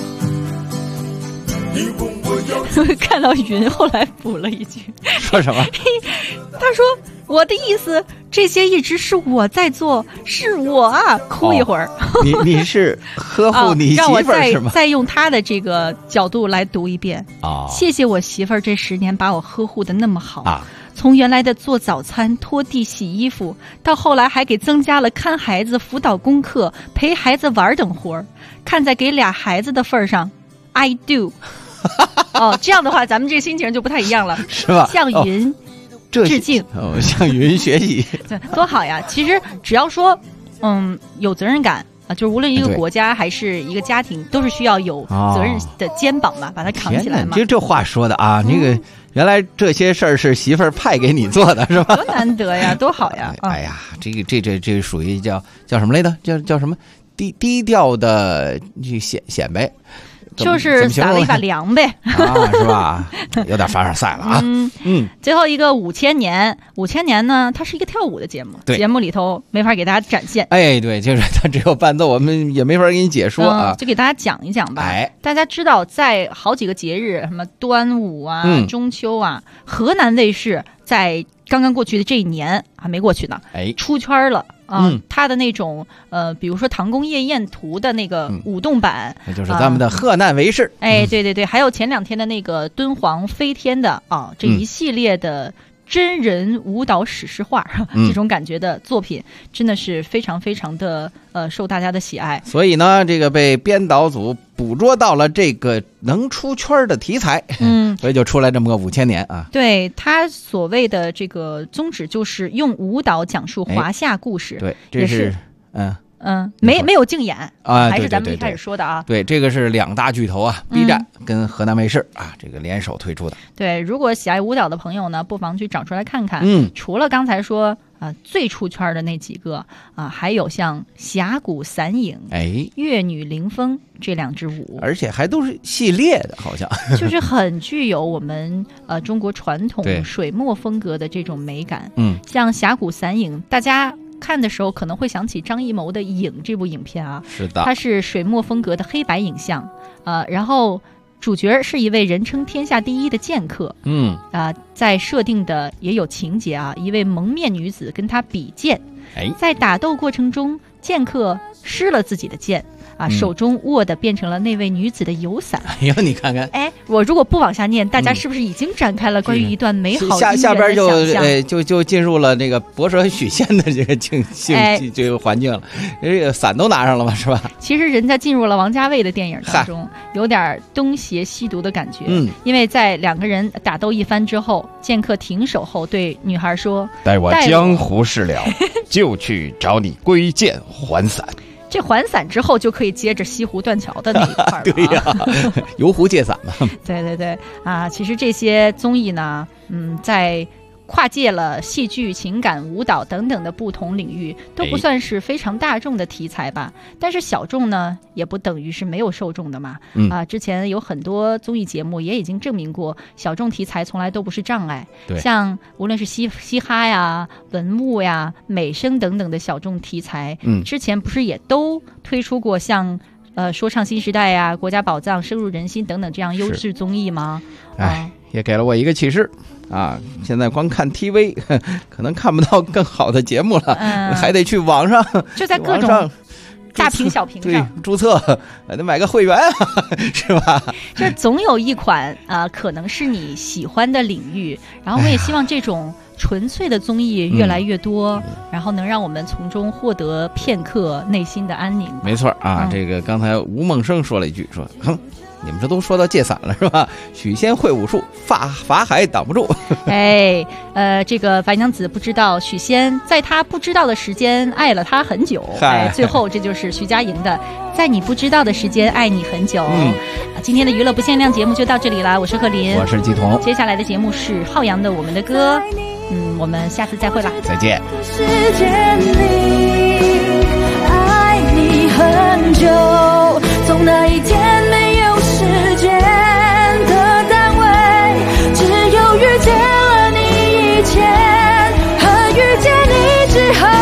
你问我要看到云后来补了一句， 说什么？ 他说：“我的意思，这些一直是我在做，是我啊！”哭一会儿。 你是呵护你媳妇儿是吗？ 让我再用他的这个角度来读一遍啊！ 谢谢我媳妇儿这10年把我呵护的那么好啊！ 从原来的做早餐、拖地、洗衣服，到后来还给增加了看孩子、辅导功课、陪孩子玩等活儿。看在给俩孩子的份上 ，I do。这样的话，咱们这个心情就不太一样了， 是吧？ 向云致敬， 向云学习， 多好呀！其实只要说，有责任感啊，就是无论一个国家还是一个家庭，都是需要有责任的肩膀嘛，把它扛起来嘛。 这话说的啊，那个原来这些事儿是媳妇儿派给你做的，是吧？ 多难得呀，多好呀！ 哎呀，这属于叫什么来着？叫什么？低调的显摆， 就是撒了一把粮呗， 是吧？有点凡尔赛了啊。 最后一个5000年呢，它是一个跳舞的节目，节目里头没法给大家展现。 哎，对，就是它只有伴奏，我们也没法给你解说啊， 就给大家讲一讲吧。大家知道，在好几个节日，什么端午啊、中秋啊，河南卫视在刚刚过去的这一年还没过去呢，出圈了。他的那种比如说《唐宫夜宴图》的那个舞动版， 那就是咱们的河南卫视。 对，还有前2天的那个敦煌飞天的这一系列的真人舞蹈史诗化，这种感觉的作品，真的是非常非常的受大家的喜爱。 所以呢，这个被编导组捕捉到了这个能出圈的题材，所以就出来这么个5000年啊。 对，他所谓的这个宗旨就是用舞蹈讲述华夏故事。 对，这是没有竞演啊， 还是咱们一开始说的啊。 对，这个是2大巨头啊，B 站跟河南卫视啊，这个联手推出的。 对，如果喜爱舞蹈的朋友呢，不妨去找出来看看。除了刚才说最出圈的那几个还有像峡谷散影、乐女凌风这2支舞， 而且还都是系列的，好像就是很具有我们中国传统水墨风格的这种美感。像峡谷散影，大家看的时候可能会想起张艺谋的《影》这部影片啊， 是的， 它是水墨风格的黑白影像，然后主角是一位人称天下第一的剑客，在设定的也有情节啊，一位蒙面女子跟他比剑，在打斗过程中，剑客失了自己的剑。手中握的变成了那位女子的油伞。 哎呦，你看看！ 我如果不往下念，大家是不是已经展开了关于一段美好姻缘的下边想就进入了那个博蛇许仙的这个这个环境了？伞都拿上了嘛，是吧？ 其实人家进入了王家卫的电影当中，有点东邪西毒的感觉。因为在2个人打斗一番之后，剑客停手后对女孩说：“ 待我江湖事了，就去找你归剑还伞。” 这还伞之后就可以接着西湖断桥的那一块了。 对呀，游湖借伞嘛。 对其实这些综艺呢，在跨界了戏剧、情感、舞蹈等等的不同领域，都不算是非常大众的题材吧。但是小众呢，也不等于是没有受众的嘛。之前有很多综艺节目也已经证明过，小众题材从来都不是障碍。像无论是嘻哈呀、文物呀、美声等等的小众题材，之前不是也都推出过像说唱新时代呀、国家宝藏、深入人心等等这样优质综艺吗？ 也给了我一个启示啊！现在光看 TV 可能看不到更好的节目了，还得去网上， 就在各种大屏小屏上注册，还得买个会员啊，是吧？ 这总有一款可能是你喜欢的领域，然后我也希望这种纯粹的综艺越来越多，然后能让我们从中获得片刻内心的安宁。 没错啊，这个刚才吴梦生说了一句，说你们这都说到借伞了是吧？许仙会武术，法海挡不住。 这个白娘子不知道许仙在他不知道的时间爱了他很久。最后这就是徐佳莹的在你不知道的时间爱你很久。今天的娱乐不限量节目就到这里了，我是贺林， 我是季彤。 接下来的节目是浩洋的我们的歌，我们下次再会了， 再见。 时间里爱你很久，从那一天没有时间的单位，只有遇见了你以前和遇见你之后，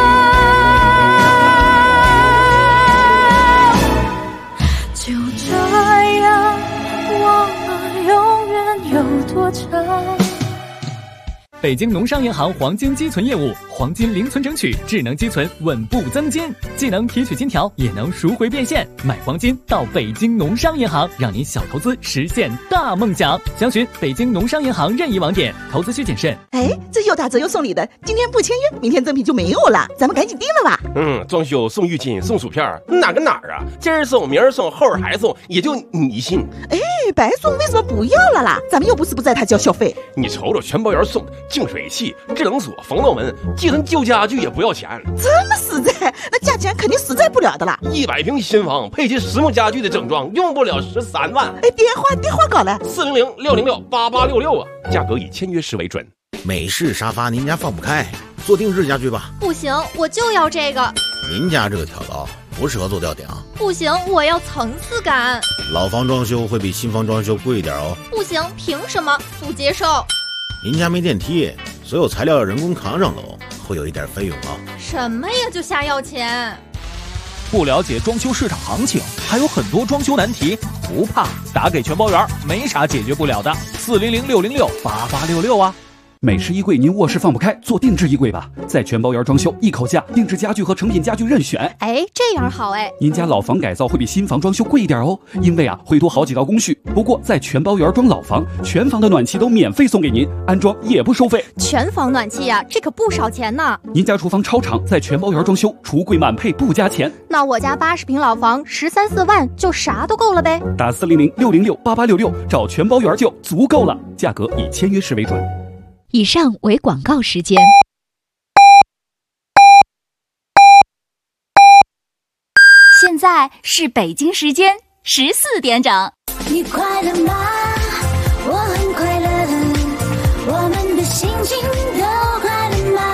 就这样忘了永远有多长。 北京农商银行黄金积存业务，黄金零存整取，智能积存，稳步增金，既能提取金条，也能赎回变现。买黄金到北京农商银行，让您小投资实现大梦想。详询北京农商银行任意网点，投资需谨慎。 这又打折又送礼的，今天不签约，明天赠品就没有了，咱们赶紧订了吧。 装修送浴巾送薯片，哪跟哪儿啊？今儿送明儿送后儿还送，也就你信。 白送为什么不要了啦？咱们又不是不在他交消费。 你瞅瞅全包园送的净水器、制冷锁、防盗门，寄存旧家具也不要钱， 这么实在，那价钱肯定实在不了的啦。 100平新房配齐实木家具的整装，用不了13万。 电话搞来 400-606-8866啊，价格以签约时为准。 美式沙发您家放不开，做定制家具吧。 不行，我就要这个。 您家这个挑高不适合做吊顶。 不行，我要层次感。 老房装修会比新房装修贵一点哦。 不行，凭什么？不接受。 您家没电梯，所有材料要人工扛上楼，会有一点费用啊。 什么呀，就瞎要钱？ 不了解装修市场行情，还有很多装修难题，不怕，打给全包园，没啥解决不了的。400-606-8866啊。 美式衣柜您卧室放不开，做定制衣柜吧，在全包园装修，一口价，定制家具和成品家具任选。 这样好您家老房改造会比新房装修贵一点哦，因为会多好几道工序。不过在全包园装老房，全房的暖气都免费送给您，安装也不收费。 全房暖气呀，这可不少钱呢。 您家厨房超长，在全包园装修，橱柜满配不加钱。 那我家80平老房13-14万就啥都够了呗。 打400-606-8866找全包园就足够了，价格以签约时为准。 以上为广告时间。 现在是北京时间14点整。 你快乐吗？我很快乐，我们的心情都快乐吗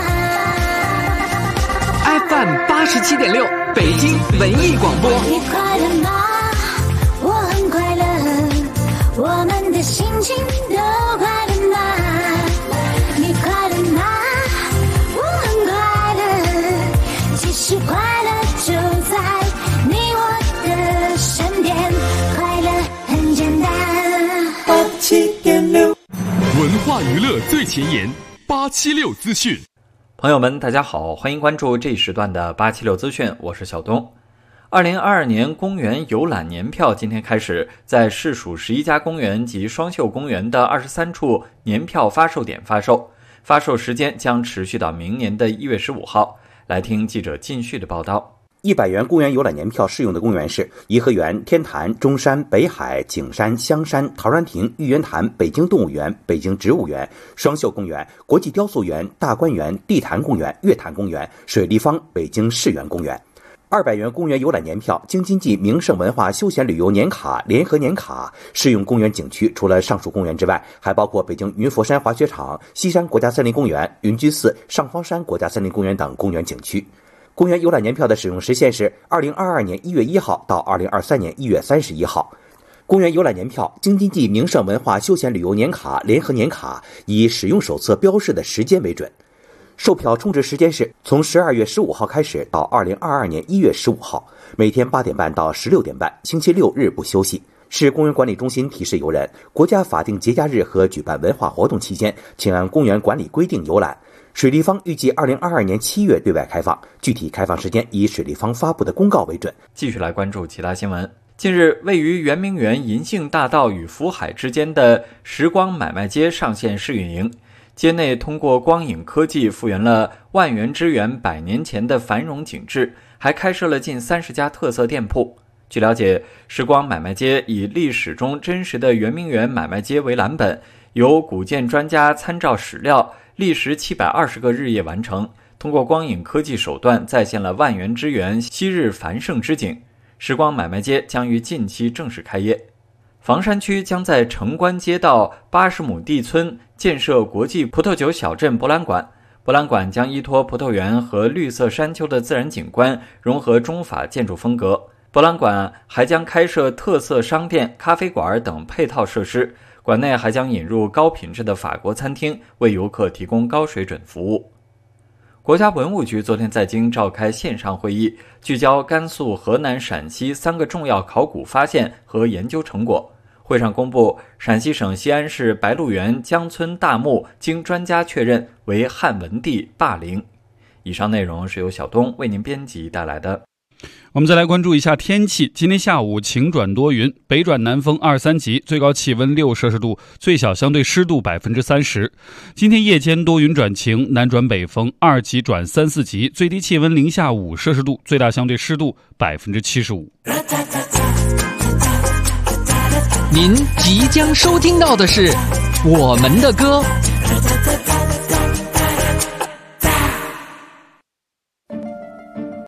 ？FM 87.6，北京文艺广播。 你快乐吗？我很快乐，我们的心情都快乐吗？你快乐吗？我很快乐，其实快乐就在你我的身边，快乐很简单。 87.6，文化娱乐最前沿，876资讯。 朋友们，大家好，欢迎关注这一时段的876资讯，我是小东。2022年公园游览年票今天开始在市属11家公园及双秀公园的23处年票发售点发售，发售时间将持续到明年的1月15号。来听记者靳旭的报道。 100元公园游览年票适用的公园是颐和园、天坛、中山、北海、景山、香山、陶然亭、玉渊潭、北京动物园、北京植物园、双秀公园、国际雕塑园、大观园、地坛公园、月坛公园、水立方、北京世园公园。200元公园游览年票、京津冀名胜文化休闲旅游年卡、联合年卡适用公园景区，除了上述公园之外，还包括北京云佛山滑雪场、西山国家森林公园、云居寺、上方山国家森林公园等公园景区。公园游览年票的使用时限是2022年1月1号到2023年1月31号。公园游览年票、京津冀名胜文化休闲旅游年卡、联合年卡以使用手册标示的时间为准。售票充值时间是从12月15号开始到2022年1月15号，每天8点半到16点半，星期六日不休息。市公园管理中心提示游人，国家法定节假日和举办文化活动期间，请按公园管理规定游览。水立方预计2022年7月对外开放，具体开放时间以水立方发布的公告为准。 继续来关注其他新闻。近日，位于圆明园银杏大道与福海之间的时光买卖街上线试运营。街内通过光影科技复原了万园之园100年前的繁荣景致，还开设了近30家特色店铺。据了解，时光买卖街以历史中真实的圆明园买卖街为蓝本，由古建专家参照史料，历时720个日夜完成，通过光影科技手段再现了万园之园昔日繁盛之景。时光买卖街将于近期正式开业。房山区将在城关街道80亩地村建设国际葡萄酒小镇博览馆，博览馆将依托葡萄园和绿色山丘的自然景观，融合中法建筑风格。博览馆还将开设特色商店、咖啡馆等配套设施，馆内还将引入高品质的法国餐厅，为游客提供高水准服务。国家文物局昨天在京召开线上会议，聚焦甘肃、河南、陕西3个重要考古发现和研究成果。会上公布，陕西省西安市白鹿原江村大墓经专家确认为汉文帝霸陵。以上内容是由小东为您编辑带来的。 我们再来关注一下天气。今天下午晴转多云，北转南风2、3级，最高气温6摄氏度，最小相对湿度30%。今天夜间多云转晴，南转北风2级转3、4级，最低气温零下5摄氏度，最大相对湿度75%。 您即将收听到的是我们的歌。